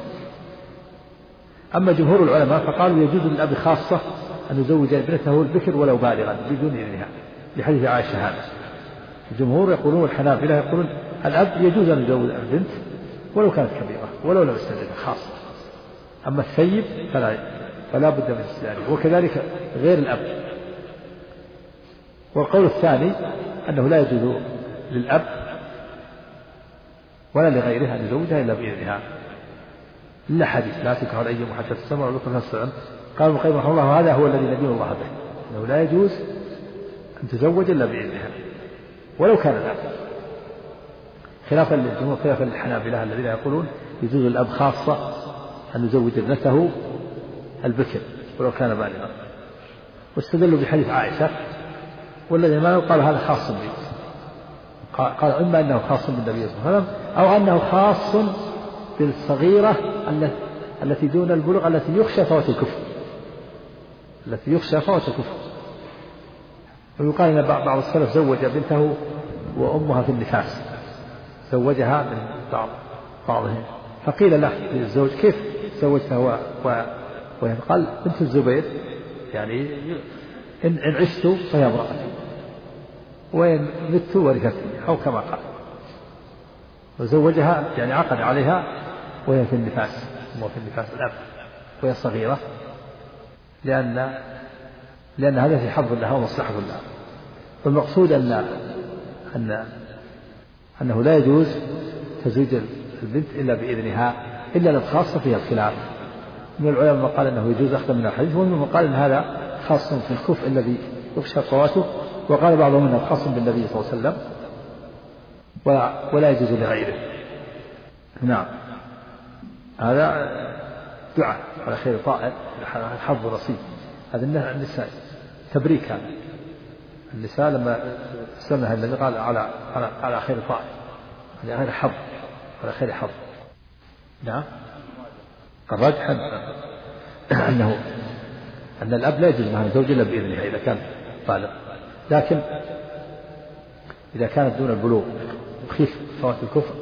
Speaker 2: أما جمهور العلماء فقالوا يجوز للأب خاصة أن يزوج ابنته البكر ولو بالغا بدون إذنها لحديث عائشة هذا. الجمهور يقولون والحنابلة يقولون الأب يجوز أن يزوج البنت ولو كانت كبيرة ولو لم يستأذنها خاصة، أما الثيب فلا بد من استئذانه، وكذلك غير الأب. والقول الثاني أنه لا يجوز للأب ولا لغيره أن يزوجها إلا بإذنها، إلا حديث لا تنكح الأيم حتى تستمر وذكر السلام. قال ابن القيم رحمه الله هذا هو الذي ندين الله به، أنه لا يجوز أن تزوج إلا بإذنها ولو كان الأب، خلافا للجمهور خلافا للحنابلة الذين يقولون يجوز الأب خاصة أن يزوج ابنته البكر ولو كان بالغا، واستدلوا بحديث عائشة والذي ما قال هذا خاص به، قال إما أنه خاص بالنبي صلى الله عليه وسلم أو أنه خاص بالصغيرة التي دون البلوغ التي يخشى فوات الكفر، ويقال أن بعض السلف زوج بنته وأمها في النفاس، زوجها من بعضهم، فقيل له للزوج كيف زوجتها قال بنت الزبير يعني إن عشت فهي امرأتي وإن مت ورثتني أو كما قال، وزوجها يعني عقد عليها وهي في النفاس الأب وهي صغيرة لأن هذا في حظ لها ومصلحة لها. والمقصود أنه لا يجوز تزويج البنت إلا بإذنها إلا للخاصة فيها الخلاف. من العلماء من قال أنه يجوز أخذ من الحديث، ومن من قال أن هذا خاص في الكفء الذي يخشى فواته، وقال بعضهم أنه خاص بالنبي صلى الله عليه وسلم ولا يجوز لغيره. نعم، هذا دعاء على خير طائر الحظ رصيد، هذا النساء تبريك، هذا النساء لما سمها النبي قال على خير طائر، على خير حظ، على خير حظ. نعم، الراجح أن الأب لا يجوز معه زوج إلا بإذنها إذا كان بالغ، لكن إذا كانت دون البلوغ وخيف فوات الكفر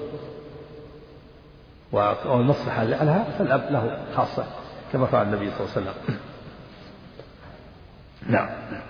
Speaker 2: والمصلحة لها فالأب له خاصة كما فعل النبي صلى الله عليه وسلم. نعم.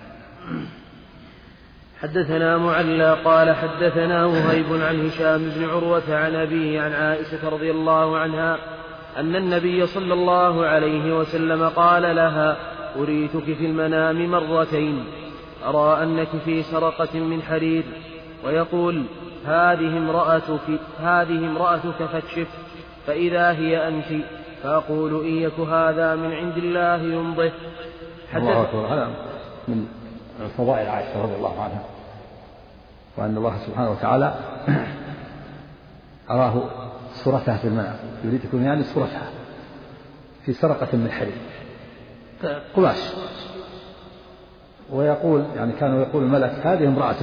Speaker 3: حدثنا معلى قال حدثنا وهيب عن هشام بن عروة عن أبيه عن عائشة رضي الله عنها أن النبي صلى الله عليه وسلم قال لها أريتك في المنام مرتين، أرى أنك في سرقة من حرير، ويقول هذه امرأتك فاكشف، فإذا هي أنت، فأقول إن يك هذا من عند الله يمضه.
Speaker 2: الله أكبر. هذا من فضائل عائشة رضي الله عنها، وأن الله سبحانه وتعالى أراه صورتها في المنام، يريدكم يعني صورتها في سرقة من حرير قماش، ويقول يعني كانوا يقول الملك هذه امرأتك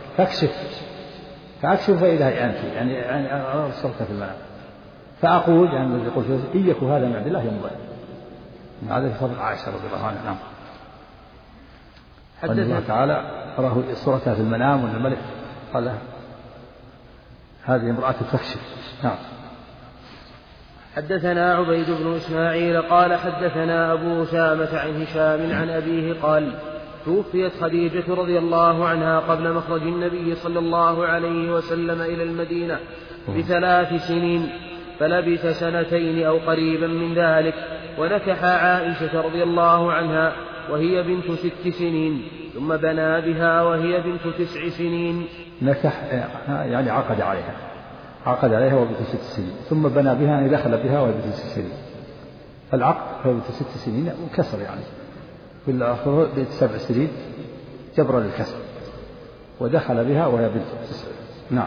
Speaker 2: فأكشف فإذا هي أنت، يعني أرى صورتها في المنام، فأقول يعني يقول إن يك هذا من عند الله يمضي. هذا في فضل عائشة رضي الله عنها. نعم. أن الله تعالى أراه صورتها في المنام، وأن الملك قال له هذه امرأتك فاكشف. نعم.
Speaker 3: حدثنا عبيد بن إسماعيل قال حدثنا أبو أسامة عن هشام عن أبيه قال توفيت خديجة رضي الله عنها قبل مخرج النبي صلى الله عليه وسلم إلى المدينة ب3 سنين، فلبث 2 أو قريبا من ذلك، ونكح عائشة رضي الله عنها وهي بنت 6 سنين، ثم بنى بها وهي بنت 9 سنين.
Speaker 2: نكح يعني عقد عليها وهي بنت 6 سنين، ثم بنى بها يعني دخل بها وهي بنت 6 سنين. العقد هو بنت 6 سنين وكسر يعني في الآخر بنت 7 سنين جبرا للكسر، ودخل بها وهي بنت 9. نعم.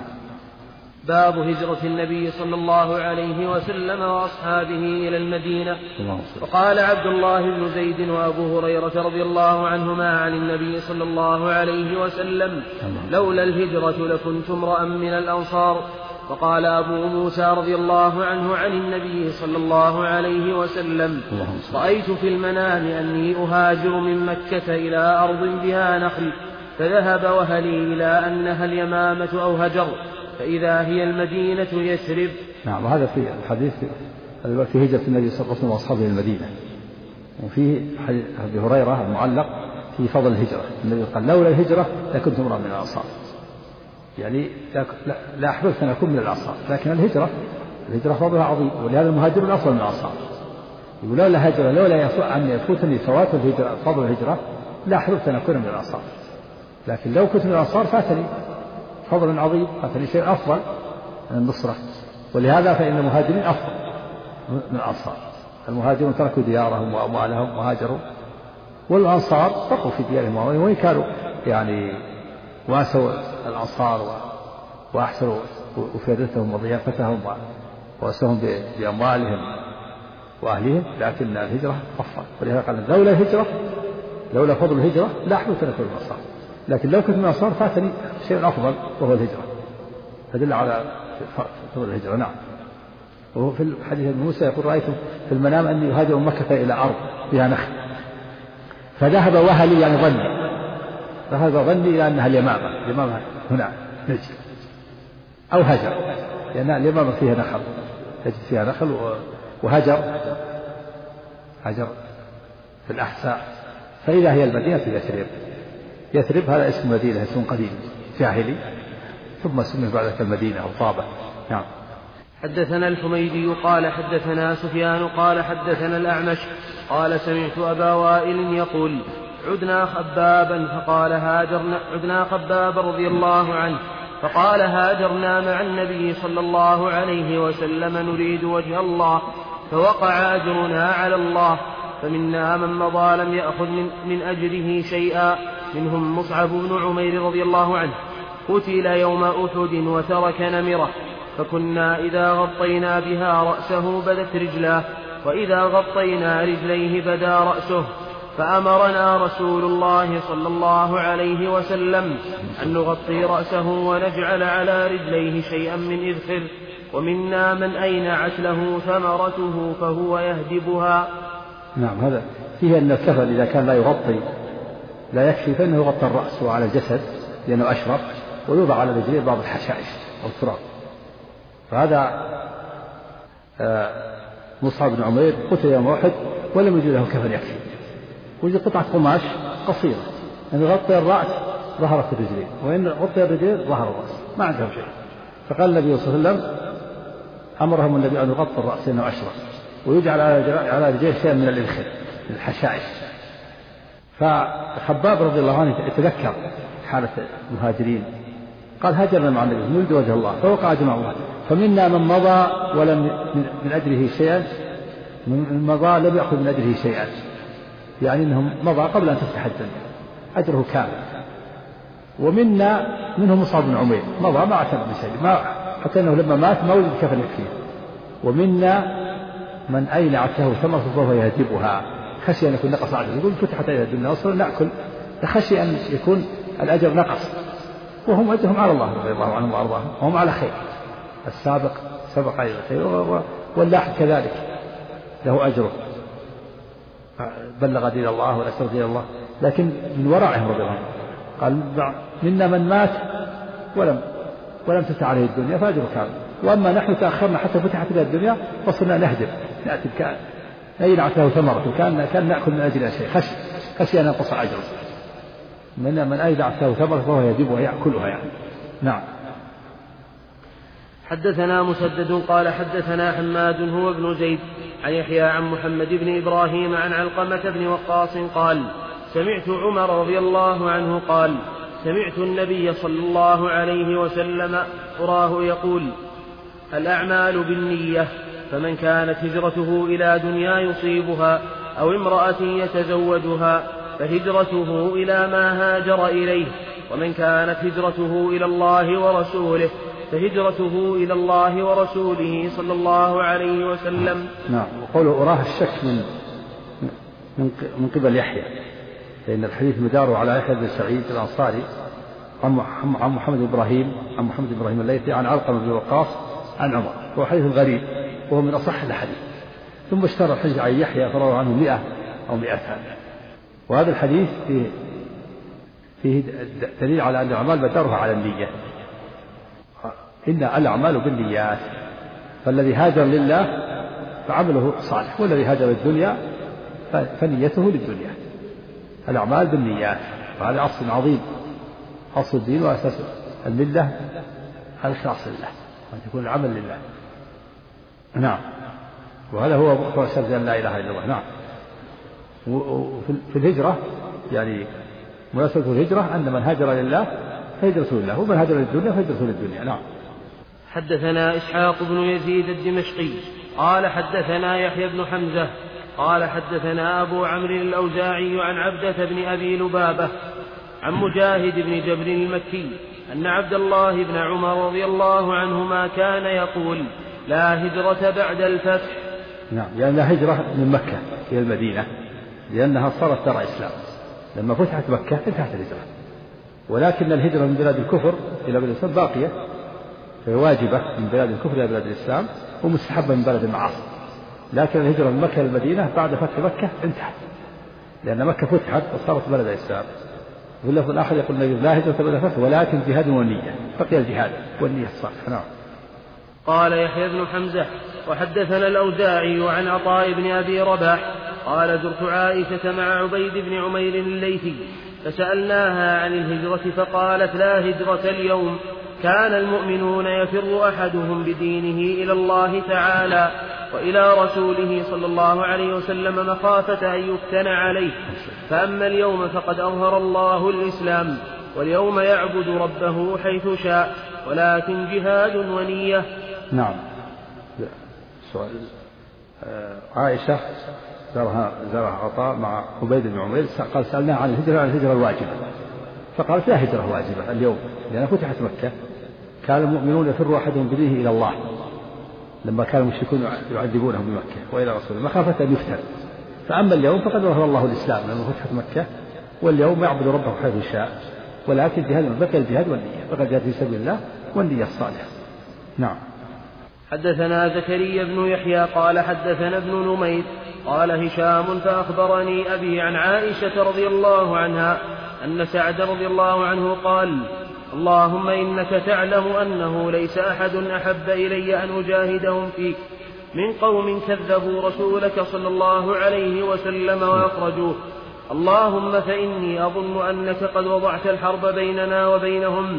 Speaker 3: باب هجرة النبي صلى الله عليه وسلم وأصحابه إلى المدينة. وقال عبد الله بن زيد وأبو هريرة رضي الله عنهما عن النبي صلى الله عليه وسلم لولا الهجرة لكنت امرأ من الأنصار. وقال أبو موسى رضي الله عنه عن النبي صلى الله عليه وسلم رأيت في المنام أني أهاجر من مكة إلى أرض بها نخل، فذهب وهلي إلى أنها اليمامة أو هجر، فإذا هي المدينة يثرب.
Speaker 2: نعم. وهذا في الحديث في هجرة النبي صلى الله عليه وسلم وأصحابه المدينة. وفيه حديث أبي هريرة المعلق في فضل الهجرة، النبي قال لولا الهجرة لكنت امرأ من الأنصار، يعني لا أحببت أن أكون من الأنصار، لكن الهجرة فضلها عظيم، ولهذا المهاجرون أفضل من الأنصار. يقول لولا هجرة لولا أن يفوتني فوات الهجرة فضل الهجرة لا أحببت أن أكون من الأنصار، لكن لو كنت من الأنصار فاتني فضل عظيم، فاتني شيء أفضل من النصرة. ولهذا فإن المهاجرين أفضل من الأنصار. المهاجرون تركوا ديارهم وأموالهم وهاجروا، والأنصار بقوا في ديارهم وإن كانوا يعني واسوا الأنصار وأحسنوا وفادتهم وضيافتهم وواسوهم بأموالهم وأهلهم، لكن الهجرة أفضل. ولهذا قال لولا فضل الهجرة لا أحببت أن أكون من الأنصار، لكن لو كنت من الأنصار فاتني شيء أفضل وهو الهجرة، فدل على فضل الهجرة. نعم. وهو في الحديث ابن موسى يقول رأيت في المنام أني أهاجر من مكة إلى أرض بها نخل، فذهب وهلي يعني ظني إلى أنها اليمامة هنا نجد أو هجر، لأن اليمامة فيها نخل، تجد فيها نخل، وهجر في الأحساء، فإذا هي المدينة يثرب هذا اسم مدينة، اسم قديم جاهلي، ثم سمي بعد ذلك المدينة أو طابة. نعم.
Speaker 3: حدثنا الحميدي قال حدثنا سفيان قال حدثنا الأعمش قال سمعت أبا وائل يقول عدنا خبابا رضي الله عنه فقال هاجرنا مع النبي صلى الله عليه وسلم نريد وجه الله، فوقع أجرنا على الله، فمنا من مضى لم يأخذ من أجره شيئا، منهم مصعب بن عمير رضي الله عنه قتل يوم أحد وترك نمرة، فكنا إذا غطينا بها رأسه بدت رجلاه، وإذا غطينا رجليه بدا رأسه، فأمرنا رسول الله صلى الله عليه وسلم أن نغطي رأسه ونجعل على رجليه شيئا من إذخر، ومنا من أينعت له ثمرته فهو يهدبها.
Speaker 2: نعم. هذا فيه أن الكفن إذا كان لا يغطي لا يكفي فإنه يغطى الرأس وعلى الجسد لأنه أشرف، ويوضع على رجليه بعض الحشائش أو التراب. فهذا مصعب بن عمير قتل يوم أحد ولم يجد له كفن يكفي، وجد قطعة قماش قصيرة أن يغطي الرأس ظهرت الرجلين، وإن غطي الرجلين ظهر الرأس، ما عندهم شيء. فقال النبي صلى الله عليه وسلم أمرهم النبي أن يغطي الرأس لأنه أشرف، ويجعل على رجليه شيئا من الإذخر الحشائش. فخباب رضي الله عنه يتذكر حالة المهاجرين، قال هاجرنا مع النبي نريد وجه الله، فوقع أجرنا الله، فمنا من مضى ولم من أجره شيئا، من مضى لم يأخذ من أجره شيئا، يعني أنهم مضى قبل أن تفتح الدنيا أجره كامل. ومنا منهم مصعب بن عمير مضى ما اعتمد بشيء، حتى أنه لما مات ما وجد كفن يكفيه. ومنا من أينعت له ثمرة فهو يهدبها، خشي أن يكون نقص عجل، يقول فتحت علينا الدنيا وصلنا نأكل، خشي أن يكون الأجر نقص، وهم أجرهم على الله رضي الله عنهم وأرضاهم، وهم على خير، السابق سبق على الخير واللاحق كذلك له أجره، بلغ دين الله ونشر دين الله، لكن من ورعهم رضي الله عنهم. قال منا من مات ولم تفتح عليه الدنيا فأجره كامل. وأما نحن تأخرنا حتى فتحت لنا الدنيا وصلنا نهدم نأتي نيلعت له ثمرة كان نأكل من أجل شيء خشي أن ينقص أجره. من أيلعت له ثمرة فهو يجب ويأكلها يعني. نعم.
Speaker 3: حدثنا مسدد قال حدثنا حماد هو ابن زيد عن يحيى عن محمد بن إبراهيم عن علقمة بن وقاص قال سمعت عمر رضي الله عنه قال سمعت النبي صلى الله عليه وسلم أراه يقول الأعمال بالنية فمن كانت هجرته إلى دنيا يصيبها أو امرأة يتزوجها فهجرته إلى ما هاجر إليه ومن كانت هجرته إلى الله ورسوله فهجرته إلى الله ورسوله صلى الله عليه وسلم.
Speaker 2: نعم. وقوله أراه الشك من قبل يحيى لأن الحديث مداره على يحيى بن سعيد الأنصاري عن محمد إبراهيم الليثي عن علقمة بن وقاص عن عمر. هو حديث غريب وهو من أصح الحديث. ثم اشترى الحديث عن يحيى فروى عنه 100 أو 200. وهذا الحديث فيه دليل على أن الأعمال مدارها على النية. إن الأعمال بالنيات فالذي هاجر لله فعمله صالح والذي هاجر للدنيا فنيته للدنيا. الأعمال بالنيات وهذا أصل عظيم أصل الدين وأساس الملة الإخلاص لله وأن تكون العمل لله. نعم. وهذا هو أساس أن لا إله إلا الله. نعم. وفي الهجرة يعني مناسبة الهجرة أن من هاجر لله فهجرته لله ومن هاجر للدنيا فهجرته للدنيا. نعم.
Speaker 3: حدثنا إسحاق بن يزيد الدمشقي قال حدثنا يحيى بن حمزة قال حدثنا أبو عمرو الأوزاعي عن عبدة بن أبي لبابة عن مجاهد بن جبر المكي أن عبد الله بن عمر رضي الله عنهما كان يقول لا هجرة بعد الفتح.
Speaker 2: نعم. يعني لا هجرة من مكة إلى المدينة لأنها صارت دار إسلام. لما فتحت مكة انتهت الهجرة. ولكن الهجرة من بلاد الكفر إلى بلاد الإسلام باقية فهي واجبة من بلاد الكفر إلى بلاد الإسلام ومستحبة من بلد المعاصي. لكن الهجرة من مكة إلى المدينة بعد فتح مكة انتهت لأن مكة فتحت وصارت بلد الإسلام. واللفظ الآخر يقول النبي لا هجرة بعد الفتح ولكن جهاد ونية. بقي الجهاد والنية الصالحة. نعم.
Speaker 3: قال يحيى بن حمزة وحدثنا الأوزاعي عن عطاء بن أبي رباح قال زرت عائشة مع عبيد بن عمير الليثي فسألناها عن الهجرة فقالت لا هجرة اليوم كان المؤمنون يفر أحدهم بدينه إلى الله تعالى وإلى رسوله صلى الله عليه وسلم مخافة أن يفتن عليه فأما اليوم فقد أظهر الله الإسلام واليوم يعبد ربه حيث شاء ولكن جهاد ونية.
Speaker 2: نعم. سؤال عائشة زارها عطاء مع عبيد بن عمير قال سألناها عن الهجرة الواجبة فقالت لا هجرة واجبة اليوم لأن فتحت مكة كان المؤمنون يفر أحدهم بدينه إلى الله لما كان المشركون يعذبونهم بمكة وإلى رسوله مخافة أن يفتن. فأما اليوم فقد ظهر الله الإسلام لما فتحت مكة واليوم يعبد ربه حيث شاء ولكن جهاد بقي الجهاد والنية بقي الجهاد في سبيل الله والنية الصالحة. نعم.
Speaker 3: حدثنا زكريا بن يحيى قال حدثنا ابن نمير قال هشام فأخبرني أبي عن عائشة رضي الله عنها أن سعد رضي الله عنه قال اللهم إنك تعلم أنه ليس أحد أحب إلي أن أجاهدهم فيك من قوم كذبوا رسولك صلى الله عليه وسلم وأخرجوه اللهم فإني أظن أنك قد وضعت الحرب بيننا وبينهم.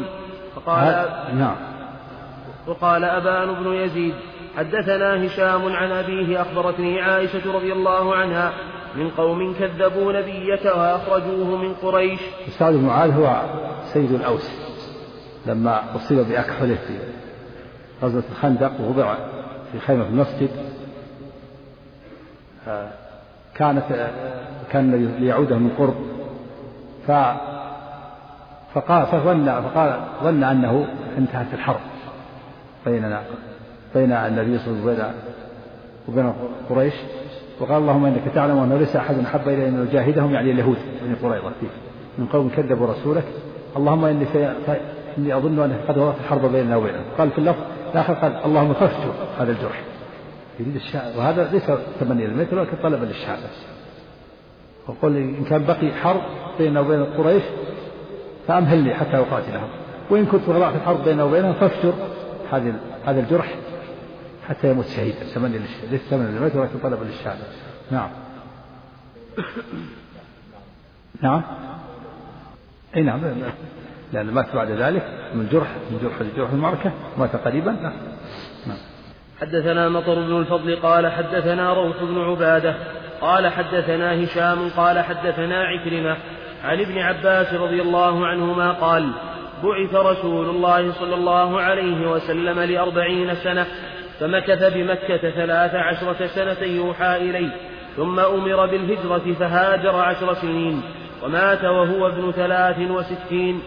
Speaker 3: وقال أبان بن يزيد حدثنا هشام عن أبيه أخبرتني عائشة رضي الله عنها من قوم كذبوا نبيك وأخرجوه من قريش.
Speaker 2: سعد بن معاذ هو سيد الأوس لما أصيب بأكحله في غزوة الخندق ووضع في خيمة في المسجد كان ليعوده من قرب ظن أنه انتهت الحرب بين النبي صلى الله عليه وسلم وبين قريش وقال اللهم إنك تعلم أنه ليس أحد أحب إلي أن أجاهدهم يعني اليهود بني قريظة من قوم كذبوا رسولك اللهم إني أظن أنك قد وضعت الحرب بيننا وبينهم. قال في اللفظ الآخر قال اللهم فافجر هذا الجرح يريد الشهادة وهذا ليس تمني للموت ولكن طلبا للشهادة. وقل إن كان بقي حرب بيننا وبين قريش فأمهلني حتى أقاتلهم وإن كنت وضعت الحرب بينه وبينهم فافتر هذا الجرح حتى يموت شهيدا للثمن للموت ولكن طلب للشهادة. نعم. نعم. أي نعم، لأن مات بعد ذلك من جرح المعركة، مات قريبا. نعم.
Speaker 3: حدثنا مطر بن الفضل قال حدثنا روح بن عبادة قال حدثنا هشام قال حدثنا عكرمة عن ابن عباس رضي الله عنهما قال بعث رسول الله صلى الله عليه وسلم ل40 سنة فمكث بمكة 13 سنة يوحى إليه، ثم أمر بالهجرة فهاجر 10 سنين ومات وهو ابن 63.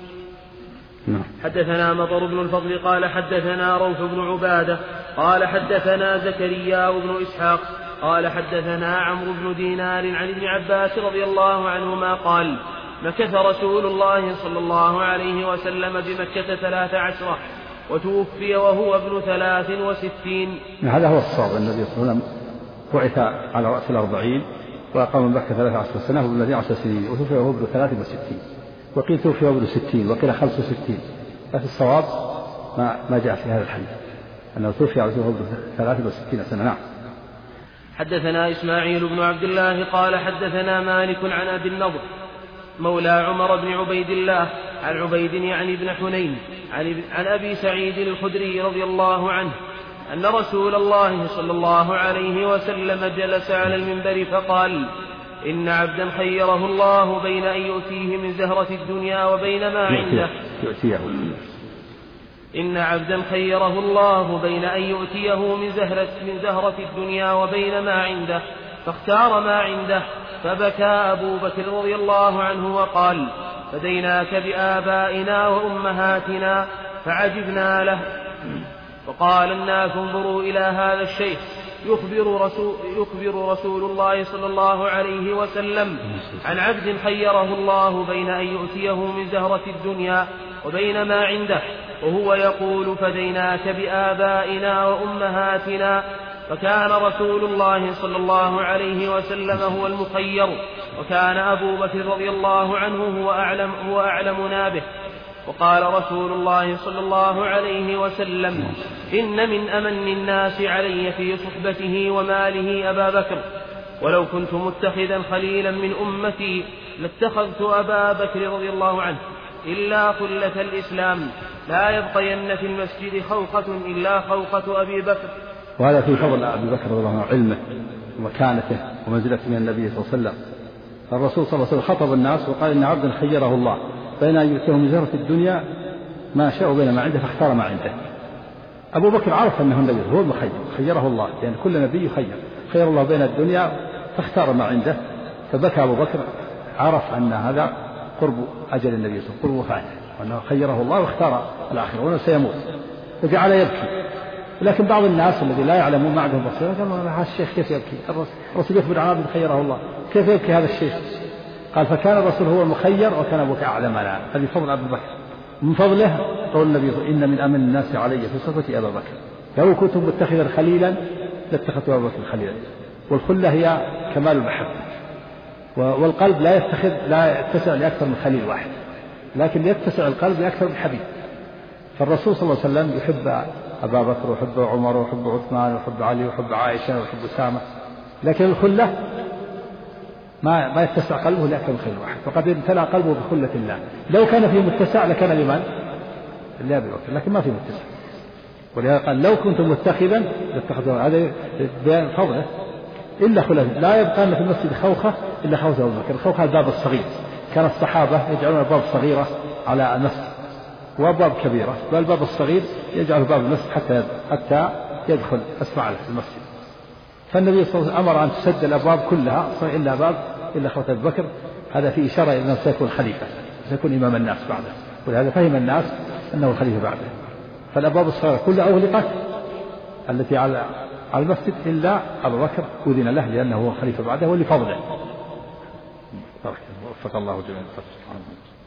Speaker 3: حدثنا مطر بن الفضل قال حدثنا روح بن عبادة قال حدثنا زكريا بن إسحاق قال حدثنا عمرو بن دينار عن ابن عباس رضي الله عنهما قال مكث رسول الله صلى الله عليه وسلم بمكة 13 وتوفي وهو ابن 63.
Speaker 2: هذا هو الصواب. النبي صلى الله عليه وسلم بعث على رأس 40 وأقام بمكة 13 سنة وابن 10 سنين وتوفي وهو ابن 63، وقيل توفي وهو ابن 60 وقيل 65، لكن الصواب ما جاء في هذا الحديث أنه توفي وهو ابن 63 سنة. نعم.
Speaker 3: حدثنا إسماعيل بن عبد الله قال حدثنا مالك عن أبي النضر مولى عمر بن عبيد الله عن عبيد يعني بن حنين عن أبي سعيد الخدري رضي الله عنه أن رسول الله صلى الله عليه وسلم جلس على المنبر فقال إن عبدا خيره الله بين أن يؤتيه من زهرة الدنيا وبين ما عنده إن عبدا خيره الله بين أن يؤتيه من زهرة الدنيا وبين ما عنده فاختار ما عنده، فبكى أبو بكر رضي الله عنه وقال فديناك بآبائنا وأمهاتنا فعجبنا له. وقال الناس انظروا إلى هذا الشيخ يخبر رسول الله صلى الله عليه وسلم عن عبد خيره الله بين أن يؤتيه من زهرة الدنيا وبين ما عنده وهو يقول فديناك بآبائنا وأمهاتنا. فكان رسول الله صلى الله عليه وسلم هو المخير، وكان أبو بكر رضي الله عنه هو أعلمنا به. وقال رسول الله صلى الله عليه وسلم إن من أمن الناس علي في صحبته وماله أبا بكر، ولو كنت متخذا خليلا من أمتي لاتخذت أبا بكر رضي الله عنه، إلا خلة الإسلام لا يبقين في المسجد خوخة إلا خوخة أبي بكر.
Speaker 2: وهذا في فضل أبي بكر رضي الله عنه علمه ومكانته ومنزلته من النبي صلى الله عليه وسلم. الرسول صلى الله عليه وسلم خطب الناس وقال إن عبدا خيره الله بين أن يؤتيه من زهرة الدنيا ما شاء وبين ما عنده فاختار ما عنده. أبو بكر عرف أنه النبي هو المخير، خيره الله، لأن يعني كل نبي خير الله بين الدنيا فاختار ما عنده. فبكى أبو بكر، عرف أن هذا قرب أجل النبي صلى الله عليه وسلم، قرب وفاته، وأنه خيره الله واختار الآخرة وأنه سيموت، فجعل يبكي. لكن بعض الناس الذي لا يعلمون ما عندهم بصيرة قالوا هذا الشيخ كيف يبكي؟ الرسول يخبر عن عبد خيره الله، كيف يبكي هذا الشيخ؟ قال فكان الرسول هو المخير وكان أبو بكر أعلمنا. هذه فضل أبي بكر. من فضله قول النبي إن من أمن الناس علي في صحبتي أبا بكر، لو كنت متخذا خليلا لاتخذت أبا بكر خليلا. والخلة هي كمال المحبة، والقلب لا يتسع لأكثر من خليل واحد، لكن يتسع القلب لأكثر من حبيب. فالرسول صلى الله عليه وسلم يحب أبا بكر ويحب عمر ويحب عثمان ويحب علي ويحب عائشة ويحب أسامة، لكن الخلة ما يتسع قلبه لأكثر من خليل واحد، فقد امتلأ قلبه بخلة الله. لو كان فيه متسع لكان لمن؟ لأبي بكر، لكن ما فيه متسع. ولهذا قال لو كنت متخذا لاتخذته، هذا بيان فضله. إلا خلة لا يبقى أن في المسجد خوخة إلا خوخة أبو بكر. الخوخة الباب الصغير، كان الصحابة يجعلون الباب الصغيرة على المسجد وأبواب كبيرة، والباب الصغير يجعل باب المسجد حتى يدخل أسمع له في المسجد. فالنبي صلى الله عليه وسلم أمر أن تسد الأبواب كلها إلا باب إلا خوخة أبو بكر. هذا في إشارة إلى أنه سيكون خليفة، سيكون إمام الناس بعده، ولهذا فهم الناس أنه الخليفة بعده. فالأبواب الصغيرة كلها أغلقت التي على المسجد إلا أبو بكر أذن له لأنه هو خليفة بعده ولفضله. وفق الله جميعا.